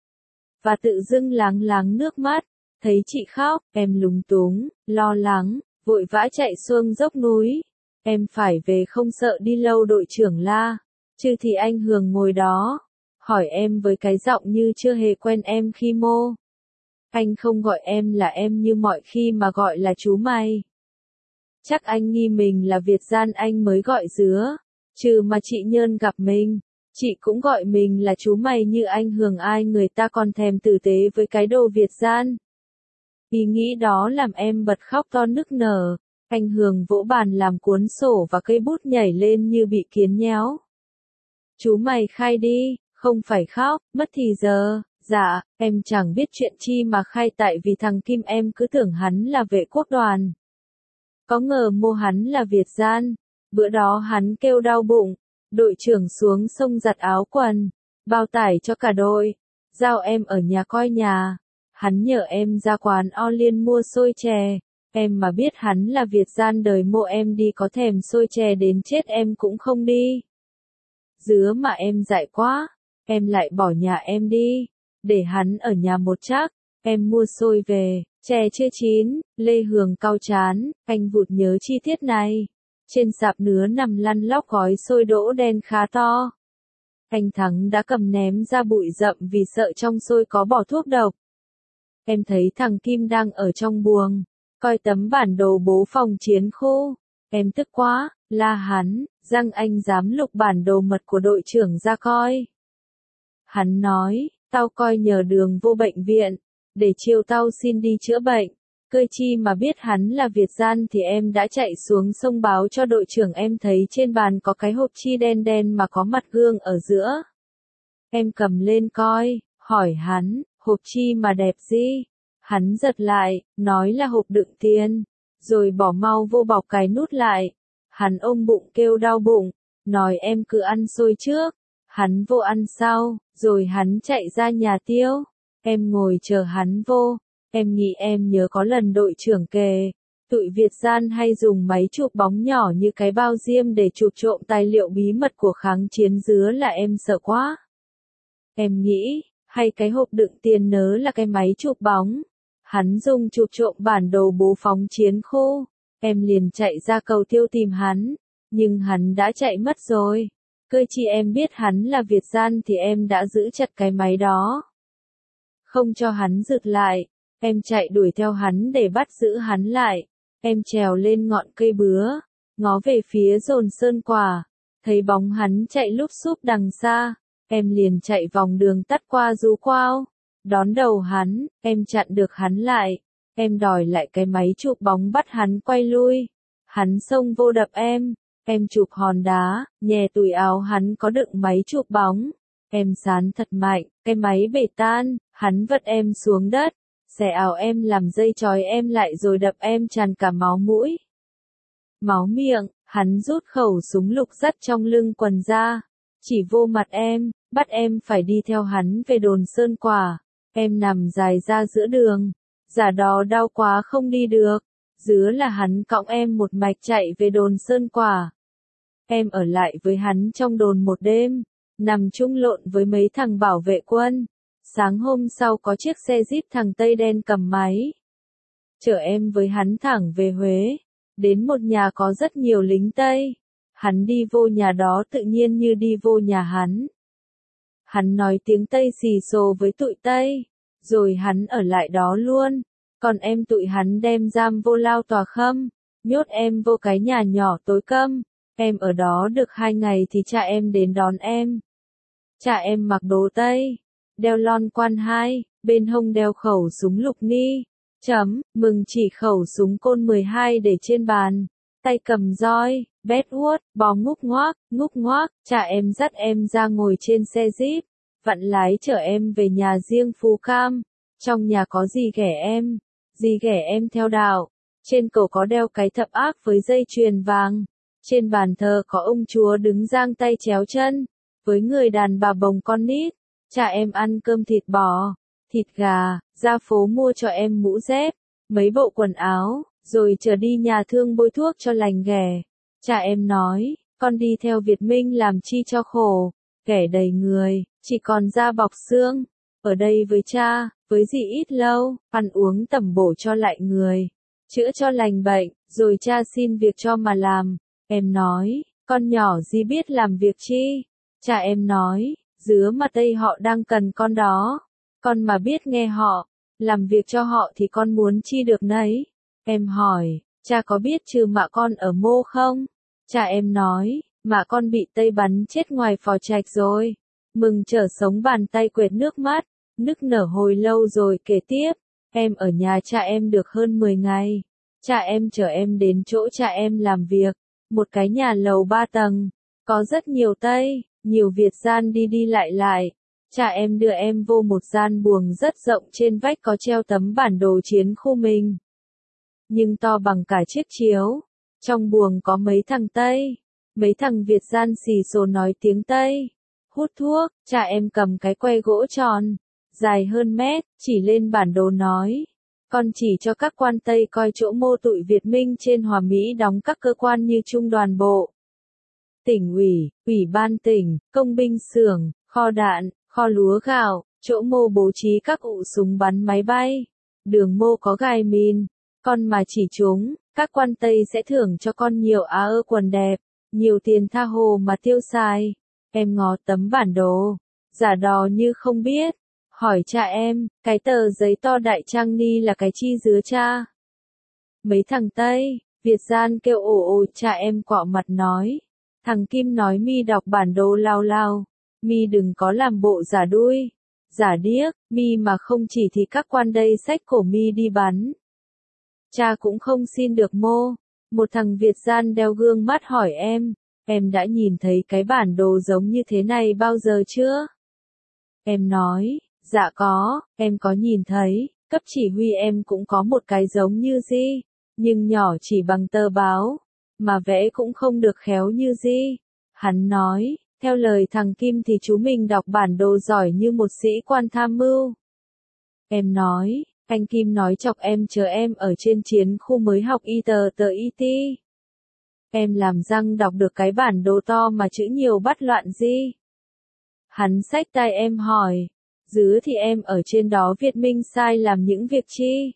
Và tự dưng láng láng nước mắt, thấy chị khóc, em lúng túng, lo lắng, vội vã chạy xuông dốc núi. Em phải về không sợ đi lâu đội trưởng la, chứ thì anh Hường ngồi đó, hỏi em với cái giọng như chưa hề quen em khi mô. Anh không gọi em là em như mọi khi mà gọi là chú mày. Chắc anh nghi mình là Việt gian anh mới gọi dứa. Trừ mà chị Nhơn gặp mình, chị cũng gọi mình là chú mày như anh Hường ai người ta còn thèm tử tế với cái đồ Việt gian. Ý nghĩ đó làm em bật khóc to nức nở, Anh Hường vỗ bàn làm cuốn sổ và cây bút nhảy lên như bị kiến nhéo. Chú mày khai đi, không phải khóc, mất thì giờ. Dạ, em chẳng biết chuyện chi mà khai tại vì thằng Kim em cứ tưởng hắn là vệ quốc đoàn. Có ngờ mô hắn là Việt gian. Bữa đó hắn kêu đau bụng. Đội trưởng xuống sông giặt áo quần. Bao tải cho cả đội. Giao em ở nhà coi nhà. Hắn nhờ em ra quán O Liên mua xôi chè. Em mà biết hắn là Việt gian đời mô em đi có thèm xôi chè đến chết em cũng không đi. Dứa mà em dại quá. Em lại bỏ nhà em đi. Để hắn ở nhà một chắc. Em mua xôi về. Chè chưa chín. Lê Hường cau chán. Anh vụt nhớ chi tiết này. Trên sạp nứa nằm lăn lóc gói xôi đỗ đen khá to. Anh Thắng đã cầm ném ra bụi rậm vì sợ trong xôi có bỏ thuốc độc. Em thấy thằng Kim đang ở trong buồng, coi tấm bản đồ bố phòng chiến khu. Em tức quá, la hắn, rằng anh dám lục bản đồ mật của đội trưởng ra coi. Hắn nói, tao coi nhờ đường vô bệnh viện, để chiều tao xin đi chữa bệnh. Cơ chi mà biết hắn là Việt gian thì em đã chạy xuống sông báo cho đội trưởng em thấy trên bàn có cái hộp chi đen đen mà có mặt gương ở giữa. Em cầm lên coi, hỏi hắn, hộp chi mà đẹp gì? Hắn giật lại, nói là hộp đựng tiền, rồi bỏ mau vô bọc cái nút lại. Hắn ôm bụng kêu đau bụng, nói em cứ ăn xôi trước. Hắn vô ăn sau, rồi hắn chạy ra nhà Tiêu. Em ngồi chờ hắn vô. Em nghĩ em nhớ có lần đội trưởng kể, tụi Việt gian hay dùng máy chụp bóng nhỏ như cái bao diêm để chụp trộm tài liệu bí mật của kháng chiến dứa là em sợ quá. Em nghĩ, hay cái hộp đựng tiền nớ là cái máy chụp bóng. Hắn dùng chụp trộm bản đồ bố phóng chiến khu. Em liền chạy ra cầu Tiêu tìm hắn, nhưng hắn đã chạy mất rồi. Cơ chi em biết hắn là Việt gian thì em đã giữ chặt cái máy đó. Không cho hắn rượt lại. Em chạy đuổi theo hắn để bắt giữ hắn lại. Em trèo lên ngọn cây bứa, ngó về phía dồn sơn quả. Thấy bóng hắn chạy lúp xúp đằng xa. Em liền chạy vòng đường tắt qua rú quao. Đón đầu hắn, em chặn được hắn lại. Em đòi lại cái máy chụp bóng bắt hắn quay lui. Hắn xông vô đập em. Em chụp hòn đá, nhè tùi áo hắn có đựng máy chụp bóng. Em sán thật mạnh, cái máy bể tan, hắn vất em xuống đất. Xẻ áo em làm dây trói em lại rồi đập em tràn cả máu mũi. Máu miệng, hắn rút khẩu súng lục sắt trong lưng quần ra. Chỉ vô mặt em, bắt em phải đi theo hắn về đồn Sơn Quả. Em nằm dài ra giữa đường. Giả đò đau quá không đi được. Dứa là hắn cõng em một mạch chạy về đồn Sơn Quả. Em ở lại với hắn trong đồn một đêm. Nằm chung lộn với mấy thằng bảo vệ quân. Sáng hôm sau có chiếc xe Jeep thằng Tây đen cầm máy. Chở em với hắn thẳng về Huế. Đến một nhà có rất nhiều lính Tây. Hắn đi vô nhà đó tự nhiên như đi vô nhà hắn. Hắn nói tiếng Tây xì xồ với tụi Tây. Rồi hắn ở lại đó luôn. Còn em tụi hắn đem giam vô Lao Tòa Khâm. Nhốt em vô cái nhà nhỏ tối câm. Em ở đó được 2 ngày thì cha em đến đón em. Cha em mặc đồ Tây. Đeo lon quan 2, bên hông đeo khẩu súng lục ni. Mừng chỉ khẩu súng côn 12 để trên bàn. Tay cầm roi, bét uốt, bó ngúc ngoác, cha em dắt em ra ngồi trên xe Jeep. Vặn lái chở em về nhà riêng Phú Cam. Trong nhà có dì ghẻ em theo đạo. Trên cổ có đeo cái thập ác với dây chuyền vàng. Trên bàn thờ có ông chúa đứng giang tay chéo chân. Với người đàn bà bồng con nít. Cha em ăn cơm thịt bò, thịt gà, ra phố mua cho em mũ dép, mấy bộ quần áo, rồi chở đi nhà thương bôi thuốc cho lành ghẻ. Cha em nói, con đi theo Việt Minh làm chi cho khổ, ghẻ đầy người, chỉ còn da bọc xương. Ở đây với cha, với dì ít lâu, ăn uống tẩm bổ cho lại người, chữa cho lành bệnh, rồi cha xin việc cho mà làm. Em nói, con nhỏ dì biết làm việc chi? Cha em nói, dứa mà Tây họ đang cần con đó. Con mà biết nghe họ, làm việc cho họ thì con muốn chi được nấy. Em hỏi, cha có biết trừ mạ con ở Mô không? Cha em nói, mạ con bị Tây bắn chết ngoài Phò Trạch rồi. Mừng trở sống bàn tay quệt nước mắt, nức nở hồi lâu rồi kể tiếp. Em ở nhà cha em được hơn 10 ngày. Cha em chở em đến chỗ cha em làm việc, một cái nhà lầu 3 tầng, có rất nhiều Tây, nhiều Việt gian đi đi lại lại. Cha em đưa em vô một gian buồng rất rộng, trên vách có treo tấm bản đồ chiến khu mình, nhưng to bằng cả chiếc chiếu. Trong buồng có mấy thằng Tây, mấy thằng Việt gian xì xồ nói tiếng Tây, hút thuốc. Cha em cầm cái que gỗ tròn, dài hơn mét, chỉ lên bản đồ nói. Con chỉ cho các quan Tây coi chỗ mô tụi Việt Minh trên Hòa Mỹ đóng các cơ quan như Trung đoàn bộ, tỉnh ủy, ủy ban tỉnh, công binh xưởng, kho đạn, kho lúa gạo, chỗ mô bố trí các ụ súng bắn máy bay, đường mô có gài mìn. Con mà chỉ chúng, các quan Tây sẽ thưởng cho con nhiều áo ơ quần đẹp, nhiều tiền tha hồ mà tiêu xài. Em ngó tấm bản đồ, giả đò như không biết. Hỏi cha em, cái tờ giấy to đại trang ni là cái chi dứa cha? Mấy thằng Tây, Việt gian kêu ồ ồ. Cha em quạo mặt nói. Thằng Kim nói mi đọc bản đồ lao lao, mi đừng có làm bộ giả đuôi, giả điếc, mi mà không chỉ thì các quan đây xách cổ mi đi bắn. Cha cũng không xin được mô. Một thằng Việt gian đeo gương mắt hỏi em đã nhìn thấy cái bản đồ giống như thế này bao giờ chưa? Em nói, dạ có, em có nhìn thấy, cấp chỉ huy em cũng có một cái giống như Di, nhưng nhỏ chỉ bằng tờ báo, mà vẽ cũng không được khéo như Di. Hắn nói, theo lời thằng Kim thì chú mình đọc bản đồ giỏi như một sĩ quan tham mưu. Em nói, anh Kim nói chọc em chờ em ở trên chiến khu mới học y tờ IT. Em làm răng đọc được cái bản đồ to mà chữ nhiều bắt loạn Di. Hắn xách tai em hỏi, dứa thì em ở trên đó Việt Minh sai làm những việc chi?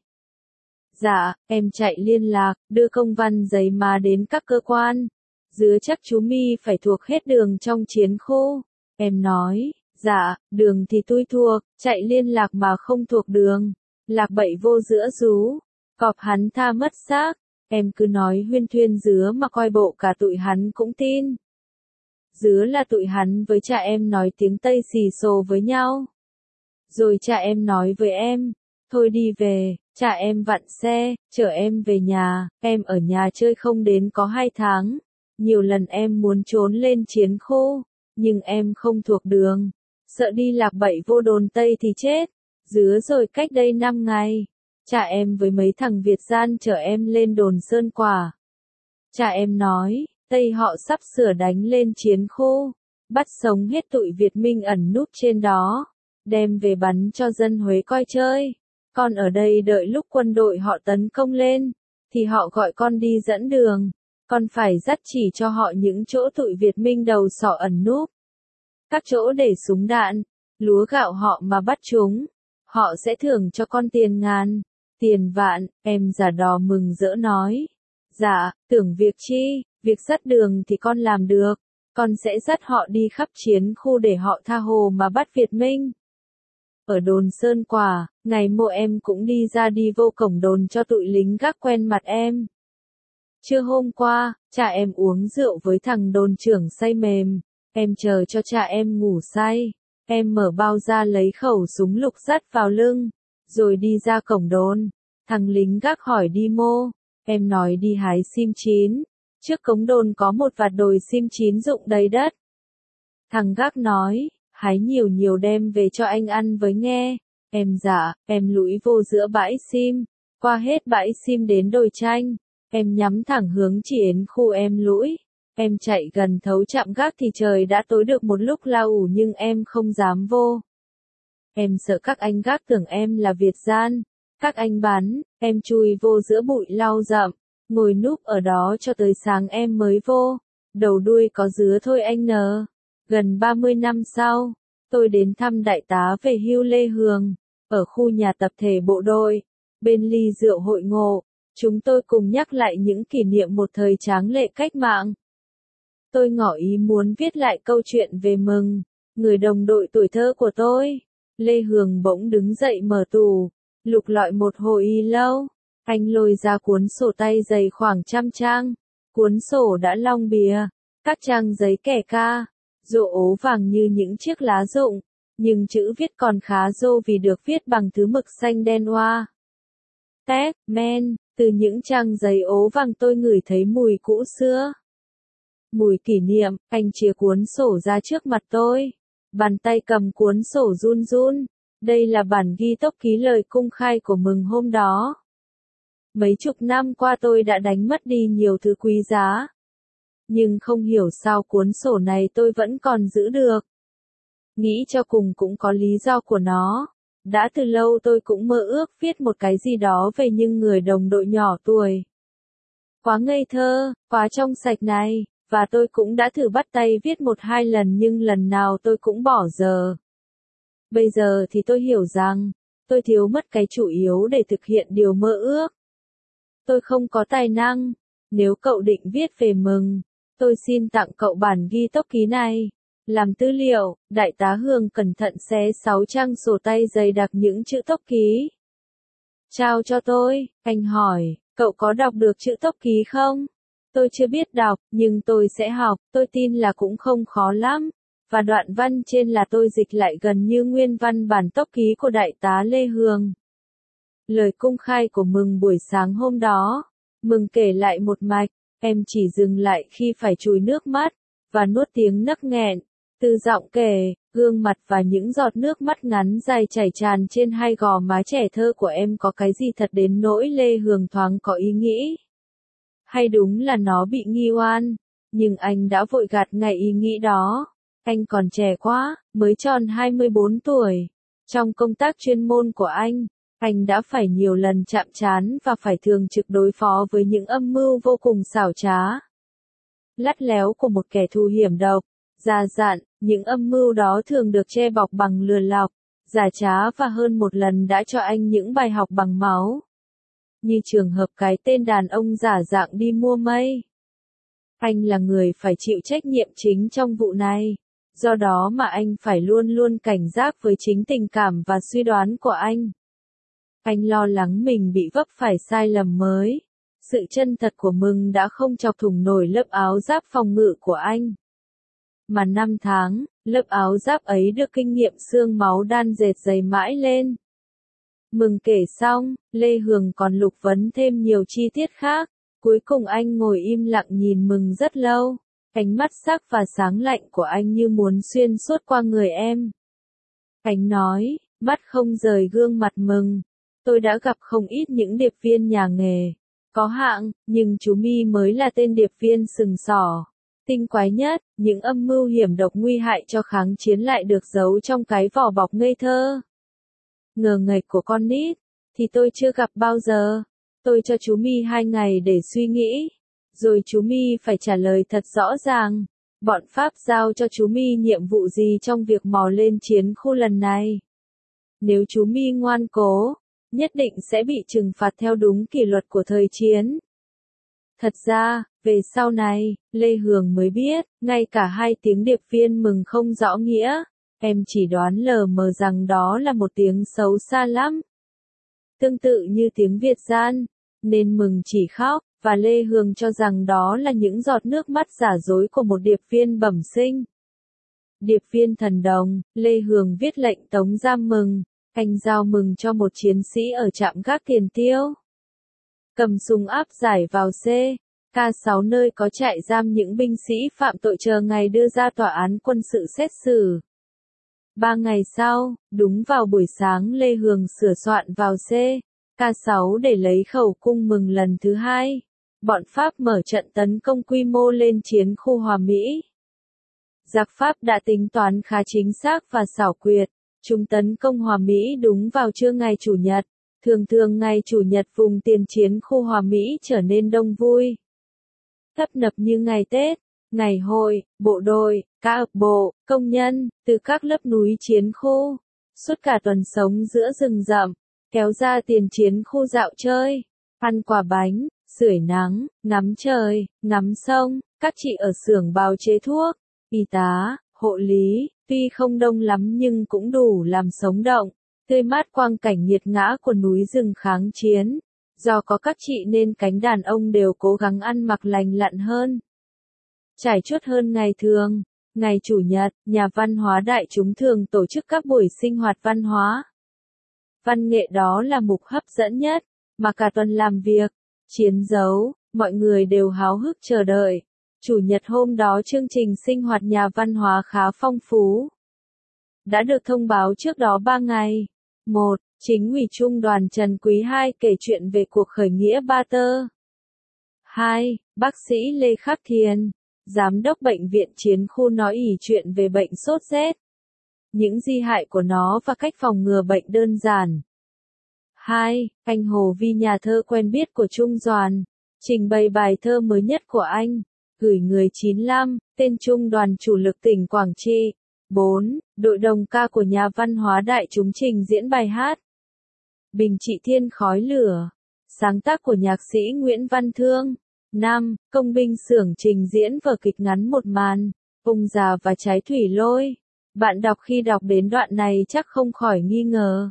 Dạ, em chạy liên lạc, đưa công văn giấy mà đến các cơ quan. Dứa chắc chú mi phải thuộc hết đường trong chiến khu. Em nói, dạ, đường thì tôi thuộc, chạy liên lạc mà không thuộc đường. Lạc bậy vô giữa rú. Cọp hắn tha mất xác. Em cứ nói huyên thuyên dứa mà coi bộ cả tụi hắn cũng tin. Dứa là tụi hắn với cha em nói tiếng Tây xì xồ với nhau. Rồi cha em nói với em, thôi đi về. Cha em vặn xe, chở em về nhà. Em ở nhà chơi không đến có 2 tháng. Nhiều lần em muốn trốn lên chiến khu, nhưng em không thuộc đường. Sợ đi lạc bậy vô đồn Tây thì chết. Dứa rồi cách đây 5 ngày. Cha em với mấy thằng Việt gian chở em lên đồn Sơn Quả. Cha em nói, Tây họ sắp sửa đánh lên chiến khu, bắt sống hết tụi Việt Minh ẩn núp trên đó, đem về bắn cho dân Huế coi chơi. Con ở đây đợi lúc quân đội họ tấn công lên, thì họ gọi con đi dẫn đường. Con phải dắt chỉ cho họ những chỗ tụi Việt Minh đầu sỏ ẩn núp. Các chỗ để súng đạn, lúa gạo họ mà bắt chúng, họ sẽ thưởng cho con tiền ngàn, tiền vạn. Em giả đò mừng rỡ nói. Dạ, tưởng việc chi, việc dắt đường thì con làm được. Con sẽ dắt họ đi khắp chiến khu để họ tha hồ mà bắt Việt Minh. Ở đồn Sơn Quả, ngày mô em cũng đi ra đi vô cổng đồn cho tụi lính gác quen mặt em. Trưa hôm qua, cha em uống rượu với thằng đồn trưởng say mềm. Em chờ cho cha em ngủ say. Em mở bao ra lấy khẩu súng lục dắt vào lưng, rồi đi ra cổng đồn. Thằng lính gác hỏi đi mô. Em nói đi hái sim chín. Trước cống đồn có một vạt đồi sim chín rụng đầy đất. Thằng gác nói, hái nhiều nhiều đem về cho anh ăn với nghe. Em dạ, em lũi vô giữa bãi sim, qua hết bãi sim đến đồi chanh. Em nhắm thẳng hướng chỉ đến khu em lũi. Em chạy gần thấu trạm gác thì trời đã tối được một lúc lao ủ, nhưng em không dám vô. Em sợ các anh gác tưởng em là Việt gian. Các anh bắn, em chui vô giữa bụi lau rậm, ngồi núp ở đó cho tới sáng em mới vô. Đầu đuôi có dứa thôi anh nờ. Gần 30 năm sau, tôi đến thăm đại tá về hưu Lê Hường, ở khu nhà tập thể bộ đội. Bên ly rượu hội ngộ, chúng tôi cùng nhắc lại những kỷ niệm một thời tráng lệ cách mạng. Tôi ngỏ ý muốn viết lại câu chuyện về Mừng, người đồng đội tuổi thơ của tôi. Lê Hường bỗng đứng dậy mở tủ, lục lọi một hồi lâu. Anh lôi ra cuốn sổ tay dày khoảng 100 trang. Cuốn sổ đã long bìa, các trang giấy kẻ ca, rộ ố vàng như những chiếc lá rụng, nhưng chữ viết còn khá rô vì được viết bằng thứ mực xanh đen oa. Tép, men, Từ những trang giấy ố vàng tôi ngửi thấy mùi cũ xưa. Mùi kỷ niệm, anh chìa cuốn sổ ra trước mặt tôi. Bàn tay cầm cuốn sổ run run. Đây là bản ghi tốc ký lời công khai của mừng hôm đó. Mấy chục năm qua tôi đã đánh mất đi nhiều thứ quý giá. Nhưng không hiểu sao cuốn sổ này tôi vẫn còn giữ được. Nghĩ cho cùng cũng có lý do của nó. Đã từ lâu tôi cũng mơ ước viết một cái gì đó về những người đồng đội nhỏ tuổi. Quá ngây thơ, quá trong sạch này, và tôi cũng đã thử bắt tay viết 1-2 lần nhưng lần nào tôi cũng bỏ dở. Bây giờ thì tôi hiểu rằng, tôi thiếu mất cái chủ yếu để thực hiện điều mơ ước. Tôi không có tài năng. Nếu cậu định viết về mừng, tôi xin tặng cậu bản ghi tốc ký này. Làm tư liệu, Đại tá Hương cẩn thận xé 6 trang sổ tay dày đặc những chữ tốc ký. Trao cho tôi, anh hỏi, cậu có đọc được chữ tốc ký không? Tôi chưa biết đọc, nhưng tôi sẽ học, tôi tin là cũng không khó lắm. Và đoạn văn trên là tôi dịch lại gần như nguyên văn bản tốc ký của Đại tá Lê Hương. Lời công khai của Mừng buổi sáng hôm đó. Mừng kể lại một mạch, em chỉ dừng lại khi phải trùi nước mắt, và nuốt tiếng nấc nghẹn. Từ giọng kể, gương mặt và những giọt nước mắt ngắn dài chảy tràn trên hai gò má trẻ thơ của em có cái gì thật đến nỗi Lê Hương thoáng có ý nghĩ. Hay đúng là nó bị nghi oan, nhưng anh đã vội gạt ngay ý nghĩ đó. Anh còn trẻ quá, mới tròn 24 tuổi. Trong công tác chuyên môn của anh đã phải nhiều lần chạm trán và phải thường trực đối phó với những âm mưu vô cùng xảo trá. Lắt léo của một kẻ thù hiểm độc, già dặn, những âm mưu đó thường được che bọc bằng lừa lọc, giả trá và hơn một lần đã cho anh những bài học bằng máu. Như trường hợp cái tên đàn ông giả dạng đi mua mây. Anh là người phải chịu trách nhiệm chính trong vụ này. Do đó mà anh phải luôn luôn cảnh giác với chính tình cảm và suy đoán của anh. Anh lo lắng mình bị vấp phải sai lầm mới. Sự chân thật của Mừng đã không chọc thủng nổi lớp áo giáp phòng ngự của anh. Mà 5 tháng, lớp áo giáp ấy được kinh nghiệm xương máu đan dệt dày mãi lên. Mừng kể xong, Lê Hương còn lục vấn thêm nhiều chi tiết khác. Cuối cùng anh ngồi im lặng nhìn Mừng rất lâu. Ánh mắt sắc và sáng lạnh của anh như muốn xuyên suốt qua người em. Anh nói, mắt không rời gương mặt Mừng. Tôi đã gặp không ít những điệp viên nhà nghề. Có hạng, nhưng chú My mới là tên điệp viên sừng sỏ. Tinh quái nhất, những âm mưu hiểm độc nguy hại cho kháng chiến lại được giấu trong cái vỏ bọc ngây thơ. Ngờ nghệch của con nít, thì tôi chưa gặp bao giờ. Tôi cho chú My 2 ngày để suy nghĩ. Rồi chú My phải trả lời thật rõ ràng. Bọn Pháp giao cho chú My nhiệm vụ gì trong việc mò lên chiến khu lần này. Nếu chú My ngoan cố, nhất định sẽ bị trừng phạt theo đúng kỷ luật của thời chiến. Thật ra, về sau này, Lê Hương mới biết, ngay cả 2 tiếng điệp viên Mừng không rõ nghĩa. Em chỉ đoán lờ mờ rằng đó là một tiếng xấu xa lắm. Tương tự như tiếng Việt gian, nên Mừng chỉ khóc, và Lê Hương cho rằng đó là những giọt nước mắt giả dối của một điệp viên bẩm sinh. Điệp viên thần đồng, Lê Hương viết lệnh tống giam Mừng, anh giao Mừng cho một chiến sĩ ở trạm gác Tiền Tiêu. Cầm súng áp giải vào K6 nơi có trại giam những binh sĩ phạm tội chờ ngày đưa ra tòa án quân sự xét xử. 3 ngày sau, đúng vào buổi sáng Lê Hương sửa soạn vào K6 để lấy khẩu cung Mừng lần thứ 2. Bọn Pháp mở trận tấn công quy mô lên chiến khu Hòa Mỹ. Giặc Pháp đã tính toán khá chính xác và xảo quyệt. Chúng tấn công Hòa Mỹ đúng vào trưa ngày Chủ nhật. Thường ngày Chủ nhật vùng tiền chiến khu Hòa Mỹ trở nên đông vui. Tấp nập như ngày Tết, ngày hội, bộ đội, các bộ, công nhân, từ các lớp núi chiến khu. Suốt cả tuần sống giữa rừng rậm, kéo ra tiền chiến khu dạo chơi, ăn quả bánh, sưởi nắng, ngắm trời, ngắm sông, các chị ở xưởng bào chế thuốc, y tá, hộ lý, tuy không đông lắm nhưng cũng đủ làm sống động, tươi mát quang cảnh nghiệt ngã của núi rừng kháng chiến. Do có các chị nên cánh đàn ông đều cố gắng ăn mặc lành lặn hơn. Trải chuốt hơn ngày thường, ngày Chủ nhật, nhà văn hóa đại chúng thường tổ chức các buổi sinh hoạt văn hóa. Văn nghệ đó là mục hấp dẫn nhất, mà cả tuần làm việc, chiến dấu, mọi người đều háo hức chờ đợi. Chủ nhật hôm đó chương trình sinh hoạt nhà văn hóa khá phong phú. Đã được thông báo trước đó 3 ngày. 1. Chính ủy Trung đoàn Trần Quý II kể chuyện về cuộc khởi nghĩa Ba Tơ. 2. Bác sĩ Lê Khắc Thiền, Giám đốc Bệnh viện Chiến khu nói ỷ chuyện về bệnh sốt rét, những di hại của nó và cách phòng ngừa bệnh đơn giản. 2. Anh Hồ Vi, nhà thơ quen biết của Trung đoàn, trình bày bài thơ mới nhất của anh, gửi người 95, tên Trung đoàn chủ lực tỉnh Quảng Trị. 4. Đội đồng ca của nhà văn hóa đại chúng trình diễn bài hát Bình Trị Thiên Khói Lửa, sáng tác của nhạc sĩ Nguyễn Văn Thương. 5. Công binh xưởng trình diễn vở kịch ngắn một màn, Ông Già và Trái Thủy Lôi. Bạn đọc khi đọc đến đoạn này chắc không khỏi nghi ngờ.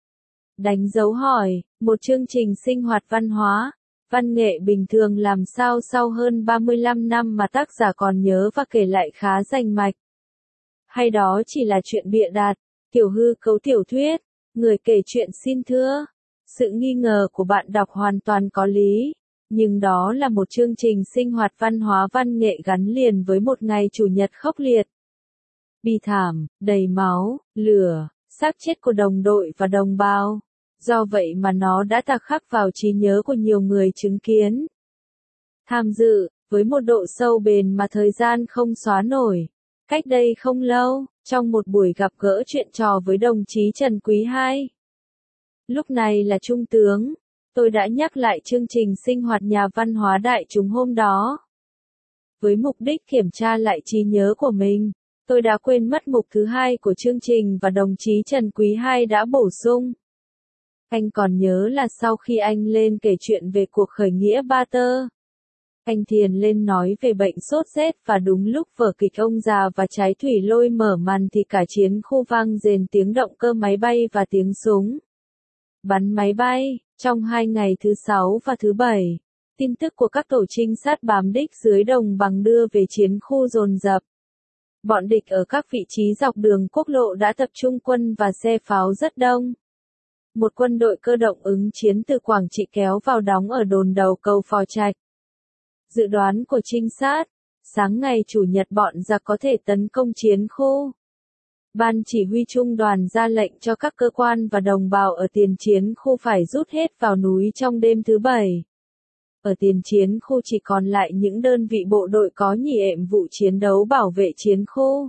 Đánh dấu hỏi, một chương trình sinh hoạt văn hóa, văn nghệ bình thường làm sao sau hơn 35 năm mà tác giả còn nhớ và kể lại khá rành mạch? Hay đó chỉ là chuyện bịa đặt, kiểu hư cấu tiểu thuyết? Người kể chuyện xin thưa, sự nghi ngờ của bạn đọc hoàn toàn có lý, nhưng đó là một chương trình sinh hoạt văn hóa văn nghệ gắn liền với một ngày chủ nhật khốc liệt. Bi thảm, đầy máu, lửa, xác chết của đồng đội và đồng bào. Do vậy mà nó đã tạc khắc vào trí nhớ của nhiều người chứng kiến. Tham dự, với một độ sâu bền mà thời gian không xóa nổi. Cách đây không lâu, trong một buổi gặp gỡ chuyện trò với đồng chí Trần Quý II. Lúc này là Trung tướng, tôi đã nhắc lại chương trình sinh hoạt nhà văn hóa đại chúng hôm đó. Với mục đích kiểm tra lại trí nhớ của mình, tôi đã quên mất mục thứ 2 của chương trình và đồng chí Trần Quý II đã bổ sung. Anh còn nhớ là sau khi anh lên kể chuyện về cuộc khởi nghĩa Ba Tơ, anh Thiền lên nói về bệnh sốt rét và đúng lúc vở kịch Ông Già và Trái Thủy Lôi mở màn thì cả chiến khu vang rền tiếng động cơ máy bay và tiếng súng bắn máy bay. Trong 2 ngày thứ 6 và thứ 7, tin tức của các tổ trinh sát bám đích dưới đồng bằng đưa về chiến khu dồn dập. Bọn địch ở các vị trí dọc đường quốc lộ đã tập trung quân và xe pháo rất đông. Một quân đội cơ động ứng chiến từ Quảng Trị kéo vào đóng ở đồn đầu cầu Phò Trạch. Dự đoán của trinh sát, sáng ngày chủ nhật bọn giặc có thể tấn công chiến khu. Ban chỉ huy Trung đoàn ra lệnh cho các cơ quan và đồng bào ở tiền chiến khu phải rút hết vào núi trong đêm thứ 7. Ở tiền chiến khu chỉ còn lại những đơn vị bộ đội có nhiệm vụ chiến đấu bảo vệ chiến khu.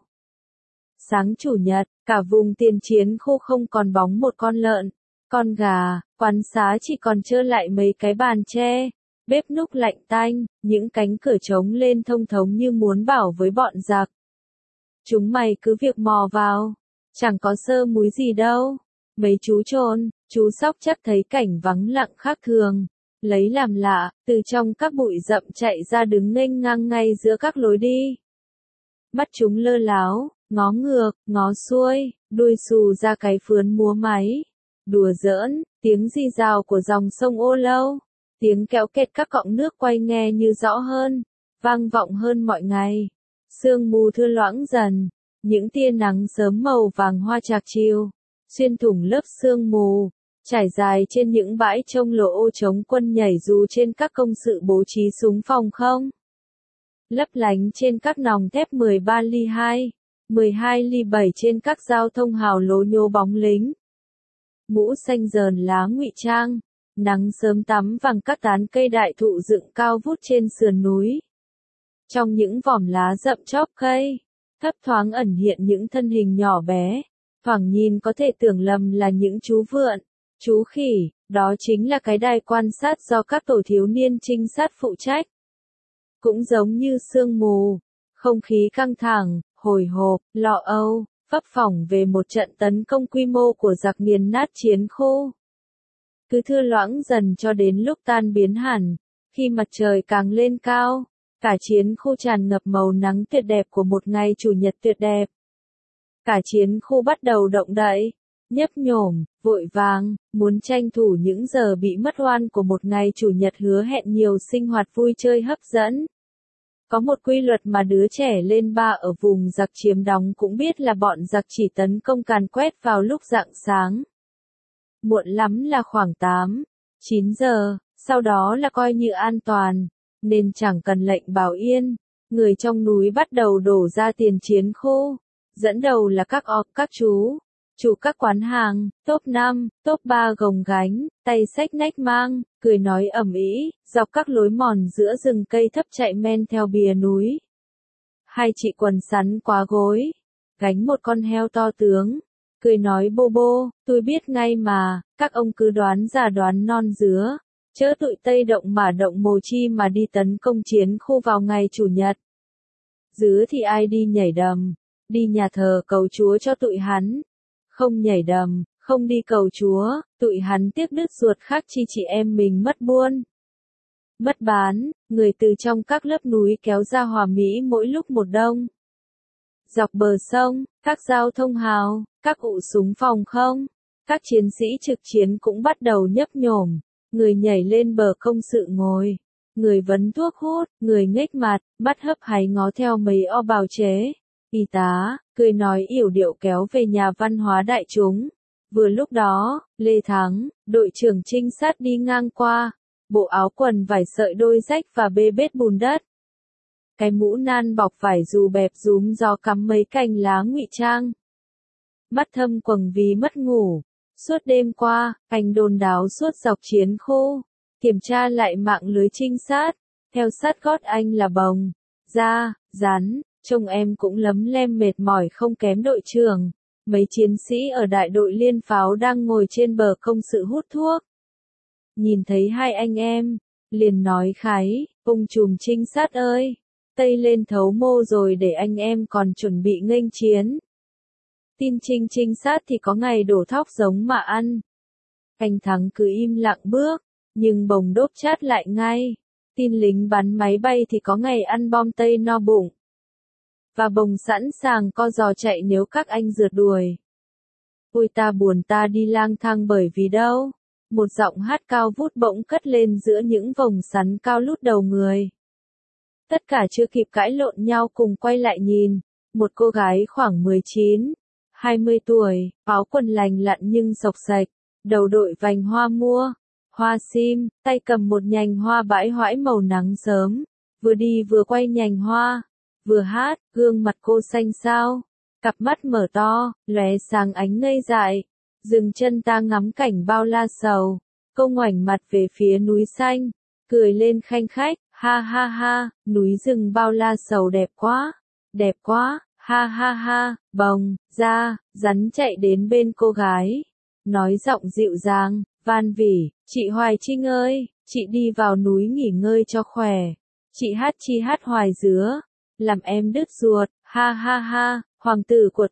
Sáng chủ nhật, cả vùng tiền chiến khu không còn bóng một con lợn, con gà, quán xá chỉ còn trơ lại mấy cái bàn tre, bếp núc lạnh tanh, những cánh cửa trống lên thông thống như muốn bảo với bọn giặc. Chúng mày cứ việc mò vào, chẳng có sơ múi gì đâu. Mấy chú trồn, chú sóc chắc thấy cảnh vắng lặng khác thường, lấy làm lạ, từ trong các bụi rậm chạy ra đứng nghênh ngang ngay giữa các lối đi. Mắt chúng lơ láo, ngó ngược, ngó xuôi, đuôi xù ra cái phướn múa máy. Đùa giỡn, tiếng rì rào của dòng sông Ô Lâu, tiếng kéo kẹt các cọng nước quay nghe như rõ hơn, vang vọng hơn mọi ngày. Sương mù thưa loãng dần, những tia nắng sớm màu vàng hoa chạc chiều, xuyên thủng lớp sương mù, trải dài trên những bãi trông lộ chống quân nhảy dù trên các công sự bố trí súng phòng không. Lấp lánh trên các nòng thép 13 ly 2, 12 ly 7 trên các giao thông hào lố nhô bóng lính. Mũ xanh dờn lá ngụy trang, nắng sớm tắm vàng các tán cây đại thụ dựng cao vút trên sườn núi. Trong những vòm lá rậm chóp cây, thấp thoáng ẩn hiện những thân hình nhỏ bé, thoảng nhìn có thể tưởng lầm là những chú vượn, chú khỉ, đó chính là cái đài quan sát do các tổ thiếu niên trinh sát phụ trách. Cũng giống như sương mù, không khí căng thẳng, hồi hộp, lo âu, phấp phỏng về một trận tấn công quy mô của giặc nghiền nát chiến khu. Cứ thưa loãng dần cho đến lúc tan biến hẳn, khi mặt trời càng lên cao, cả chiến khu tràn ngập màu nắng tuyệt đẹp của một ngày chủ nhật tuyệt đẹp. Cả chiến khu bắt đầu động đậy, nhấp nhổm, vội vàng, muốn tranh thủ những giờ bị mất oan của một ngày chủ nhật hứa hẹn nhiều sinh hoạt vui chơi hấp dẫn. Có một quy luật mà đứa trẻ lên 3 ở vùng giặc chiếm đóng cũng biết là bọn giặc chỉ tấn công càn quét vào lúc rạng sáng. Muộn lắm là khoảng 8, 9 giờ, sau đó là coi như an toàn, nên chẳng cần lệnh bảo yên. Người trong núi bắt đầu đổ ra tiền chiến khu, dẫn đầu là các các chú, chủ các quán hàng, top 5, top 3 gồng gánh, tay xách nách mang, cười nói ầm ĩ, dọc các lối mòn giữa rừng cây thấp chạy men theo bìa núi. Hai chị quần sắn quá gối, gánh một con heo to tướng, cười nói bô bô, tôi biết ngay mà, các ông cứ đoán già đoán non dứa, chớ tụi Tây động mà động mồ chi mà đi tấn công chiến khu vào ngày Chủ nhật. Dứa thì ai đi nhảy đầm, đi nhà thờ cầu Chúa cho tụi hắn. Không nhảy đầm, không đi cầu Chúa, tụi hắn tiếc đứt ruột khác chi chị em mình mất buôn. Mất bán, người từ trong các lớp núi kéo ra Hòa Mỹ mỗi lúc một đông. Dọc bờ sông, các giao thông hào, các ụ súng phòng không, các chiến sĩ trực chiến cũng bắt đầu nhấp nhổm, người nhảy lên bờ công sự ngồi, người vấn thuốc hút, người nghếch mặt, mắt hấp háy ngó theo mấy o bào chế. Y tá, cười nói yểu điệu kéo về nhà văn hóa đại chúng. Vừa lúc đó, Lê Thắng, đội trưởng trinh sát đi ngang qua, bộ áo quần vải sợi đôi rách và bê bết bùn đất. Cái mũ nan bọc vải dù bẹp rúm gió cắm mấy cành lá ngụy trang. Mắt thâm quầng vì mất ngủ. Suốt đêm qua, anh đôn đáo suốt dọc chiến khu, kiểm tra lại mạng lưới trinh sát. Theo sát gót anh là bồng, da, rắn. Trông em cũng lấm lem mệt mỏi không kém đội trưởng. Mấy chiến sĩ ở đại đội liên pháo đang ngồi trên bờ công sự hút thuốc. Nhìn thấy hai anh em, liền nói khái, ông trùm trinh sát ơi, Tây lên thấu mô rồi để anh em còn chuẩn bị nghênh chiến. Tin trinh sát thì có ngày đổ thóc giống mà ăn. Anh Thắng cứ im lặng bước, nhưng bồng đốp chát lại ngay. Tin lính bắn máy bay thì có ngày ăn bom Tây no bụng. Và bồng sẵn sàng co giò chạy nếu các anh rượt đuổi. Ôi ta buồn ta đi lang thang bởi vì đâu? Một giọng hát cao vút bỗng cất lên giữa những vòng sắn cao lút đầu người. Tất cả chưa kịp cãi lộn nhau cùng quay lại nhìn. Một cô gái khoảng 19, 20 tuổi, áo quần lành lặn nhưng xộc xạch, đầu đội vành hoa mua, hoa sim, tay cầm một nhành hoa bãi hoãi màu nắng sớm, vừa đi vừa quay nhành hoa. Vừa hát, gương mặt cô xanh xao, cặp mắt mở to, lóe sáng ánh ngây dại. Dừng chân ta ngắm cảnh bao la sầu, cô ngoảnh mặt về phía núi xanh, cười lên khanh khách, ha ha ha, núi rừng bao la sầu đẹp quá, ha ha ha, bồng, da, rắn chạy đến bên cô gái, nói giọng dịu dàng, van vỉ, chị Hoài Trinh ơi, chị đi vào núi nghỉ ngơi cho khỏe, chị hát chi hát hoài dứa. Làm em đứt ruột, ha ha ha, hoàng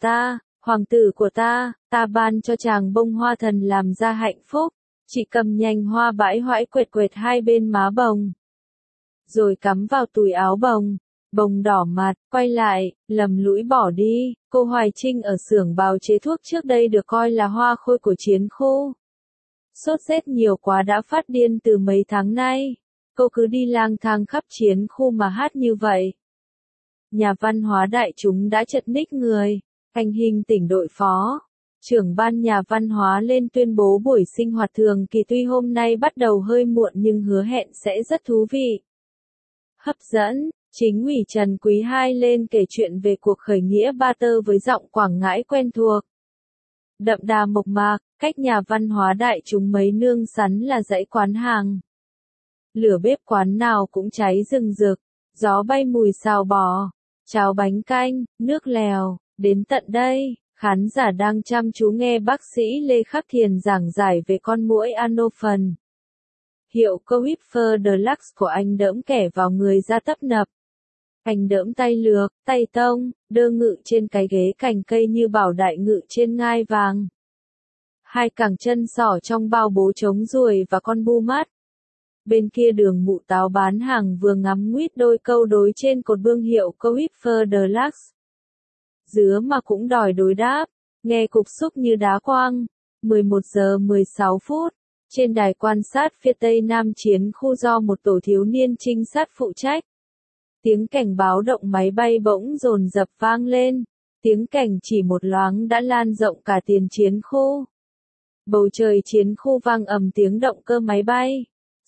tử của ta ban cho chàng bông hoa thần làm ra hạnh phúc. Chị cầm nhành hoa bãi hoãi quệt quệt hai bên má bồng. Rồi cắm vào túi áo bồng. Bồng đỏ mặt, quay lại, lầm lũi bỏ đi. Cô Hoài Trinh ở xưởng bào chế thuốc trước đây được coi là hoa khôi của chiến khu. Sốt rét nhiều quá đã phát điên từ mấy tháng nay. Cô cứ đi lang thang khắp chiến khu mà hát như vậy. Nhà văn hóa đại chúng đã chật ních người. Anh Hình tỉnh đội phó, trưởng ban nhà văn hóa lên tuyên bố buổi sinh hoạt thường kỳ tuy hôm nay bắt đầu hơi muộn nhưng hứa hẹn sẽ rất thú vị. Hấp dẫn, chính ủy Trần Quý II lên kể chuyện về cuộc khởi nghĩa Ba Tơ với giọng Quảng Ngãi quen thuộc. Đậm đà mộc mạc, cách nhà văn hóa đại chúng mấy nương sắn là dãy quán hàng. Lửa bếp quán nào cũng cháy rừng rực, gió bay mùi xào bò, cháo bánh canh, nước lèo. Đến tận đây, khán giả đang chăm chú nghe bác sĩ Lê Khắc Thiền giảng giải về con muỗi Anophen. Hiệu Cohifer Deluxe của anh đỡm kẻ vào người ra tấp nập. Anh đỡm tay lược, tay tông, đơ ngự trên cái ghế cành cây như bảo đại ngự trên ngai vàng. Hai cẳng chân sỏ trong bao bố trống ruồi và con bu mắt. Bên kia đường mụ táo bán hàng vừa ngắm nguýt đôi câu đối trên cột bương hiệu Cohifer Deluxe. Dứa mà cũng đòi đối đáp, nghe cục xúc như đá quang. 11 giờ 16 phút, trên đài quan sát phía tây nam chiến khu do một tổ thiếu niên trinh sát phụ trách. Tiếng cảnh báo động máy bay bỗng dồn dập vang lên, tiếng cảnh chỉ một loáng đã lan rộng cả tiền chiến khu. Bầu trời chiến khu vang ầm tiếng động cơ máy bay.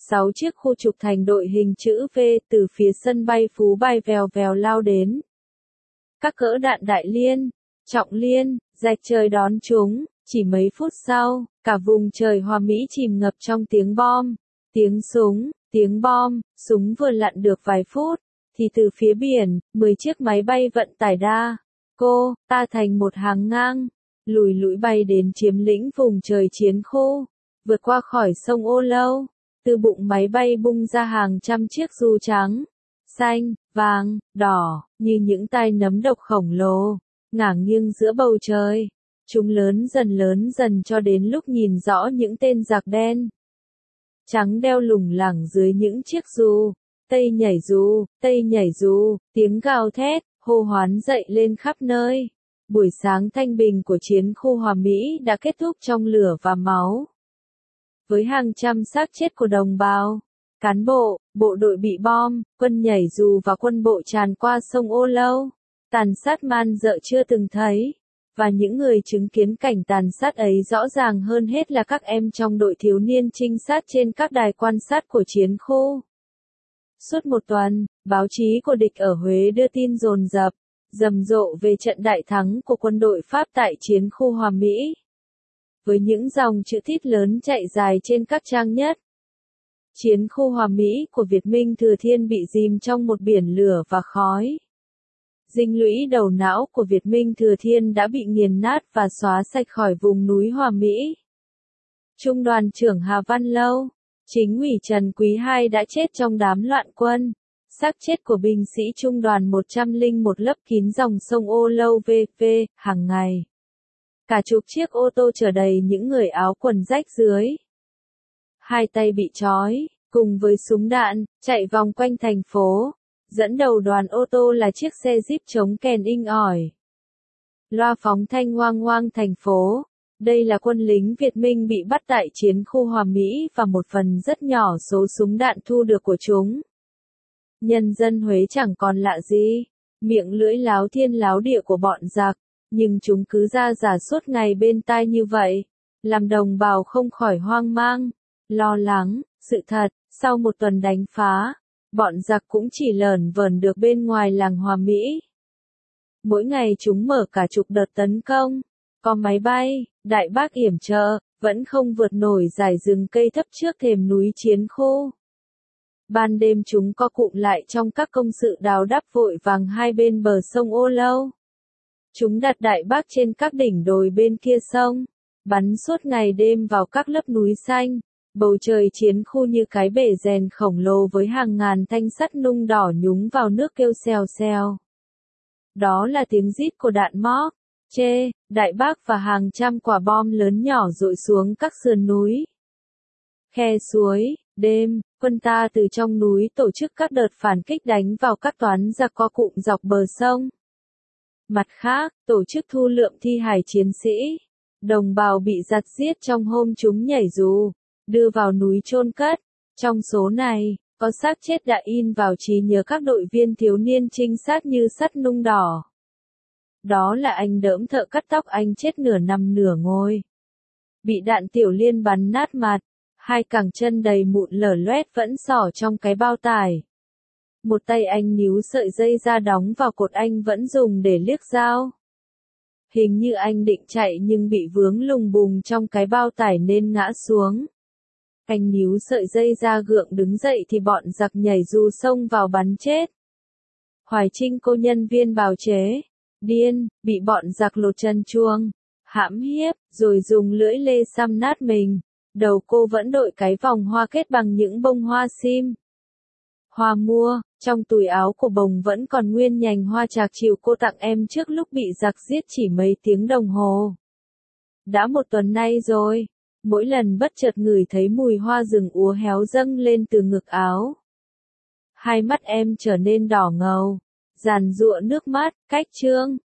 6 chiếc khu trục thành đội hình chữ V từ phía sân bay Phú Bài vèo vèo lao đến. Các cỡ đạn Đại Liên, Trọng Liên, rạch trời đón chúng, chỉ mấy phút sau, cả vùng trời Hoa Mỹ chìm ngập trong tiếng bom, tiếng súng, tiếng bom, súng vừa lặn được vài phút, thì từ phía biển, 10 chiếc máy bay vận tải đa, cô, ta thành một hàng ngang, lùi lũi bay đến chiếm lĩnh vùng trời chiến khu, vượt qua khỏi sông Ô Lâu, từ bụng máy bay bung ra hàng trăm chiếc dù trắng, xanh, vàng, đỏ, như những tai nấm độc khổng lồ, ngả nghiêng giữa bầu trời. Chúng lớn dần cho đến lúc nhìn rõ những tên giặc đen trắng đeo lủng lẳng dưới những chiếc dù, tây nhảy dù, tiếng gào thét, hô hoán dậy lên khắp nơi. Buổi sáng thanh bình của chiến khu Hòa Mỹ đã kết thúc trong lửa và máu. Với hàng trăm xác chết của đồng bào, cán bộ, bộ đội bị bom, quân nhảy dù và quân bộ tràn qua sông Ô Lâu, tàn sát man dợ chưa từng thấy. Và những người chứng kiến cảnh tàn sát ấy rõ ràng hơn hết là các em trong đội thiếu niên trinh sát trên các đài quan sát của chiến khu. Suốt một tuần, báo chí của địch ở Huế đưa tin dồn dập, rầm rộ về trận đại thắng của quân đội Pháp tại chiến khu Hòa Mỹ. Với những dòng chữ tít lớn chạy dài trên các trang nhất. Chiến khu Hòa Mỹ của Việt Minh Thừa Thiên bị dìm trong một biển lửa và khói. Dinh lũy đầu não của Việt Minh Thừa Thiên đã bị nghiền nát và xóa sạch khỏi vùng núi Hòa Mỹ. Trung đoàn trưởng Hà Văn Lâu, chính ủy Trần Quý II đã chết trong đám loạn quân. Xác chết của binh sĩ trung đoàn 101 lấp kín dòng sông Ô Lâu VV, hàng ngày. Cả chục chiếc ô tô chở đầy những người áo quần rách dưới. Hai tay bị trói, cùng với súng đạn, chạy vòng quanh thành phố. Dẫn đầu đoàn ô tô là chiếc xe Jeep chống kèn inh ỏi. Loa phóng thanh hoang hoang thành phố. Đây là quân lính Việt Minh bị bắt tại chiến khu Hòa Mỹ và một phần rất nhỏ số súng đạn thu được của chúng. Nhân dân Huế chẳng còn lạ gì, miệng lưỡi láo thiên láo địa của bọn giặc, nhưng chúng cứ ra giả suốt ngày bên tai như vậy, làm đồng bào không khỏi hoang mang, lo lắng. Sự thật, sau một tuần đánh phá, bọn giặc cũng chỉ lởn vởn được bên ngoài làng Hòa Mỹ. Mỗi ngày chúng mở cả chục đợt tấn công, có máy bay, đại bác yểm trợ, vẫn không vượt nổi dải rừng cây thấp trước thềm núi chiến khu. Ban đêm chúng co cụm lại trong các công sự đào đắp vội vàng hai bên bờ sông Ô Lâu. Chúng đặt đại bác trên các đỉnh đồi bên kia sông, bắn suốt ngày đêm vào các lớp núi xanh. Bầu trời chiến khu như cái bể rèn khổng lồ với hàng ngàn thanh sắt nung đỏ nhúng vào nước kêu xèo xèo. Đó là tiếng rít của đạn móc, chê, đại bác và hàng trăm quả bom lớn nhỏ dội xuống các sườn núi. Khe suối, đêm, quân ta từ trong núi tổ chức các đợt phản kích đánh vào các toán giặc co cụm dọc bờ sông. Mặt khác, tổ chức thu lượm thi hài chiến sĩ, đồng bào bị giặt giết trong hôm chúng nhảy dù, đưa vào núi chôn cất. Trong số này, có xác chết đã in vào trí nhớ các đội viên thiếu niên trinh sát như sắt nung đỏ. Đó là anh Đỡm thợ cắt tóc, anh chết nửa nằm nửa ngồi. Bị đạn tiểu liên bắn nát mặt, hai cẳng chân đầy mụn lở loét vẫn xỏ trong cái bao tải. Một tay anh níu sợi dây ra đóng vào cột anh vẫn dùng để liếc dao. Hình như anh định chạy nhưng bị vướng lùng bùng trong cái bao tải nên ngã xuống. Anh níu sợi dây ra gượng đứng dậy thì bọn giặc nhảy dù xông vào bắn chết. Hoài Trinh, cô nhân viên bào chế, điên, bị bọn giặc lột chân chuông, hãm hiếp, rồi dùng lưỡi lê xăm nát mình. Đầu cô vẫn đội cái vòng hoa kết bằng những bông hoa sim. Hoa mua, trong túi áo của bồng vẫn còn nguyên nhành hoa trạc chiều cô tặng em trước lúc bị giặc giết chỉ mấy tiếng đồng hồ. Đã một tuần nay rồi, mỗi lần bất chợt ngửi thấy mùi hoa rừng úa héo dâng lên từ ngực áo. Hai mắt em trở nên đỏ ngầu, giàn giụa nước mắt, cách trương,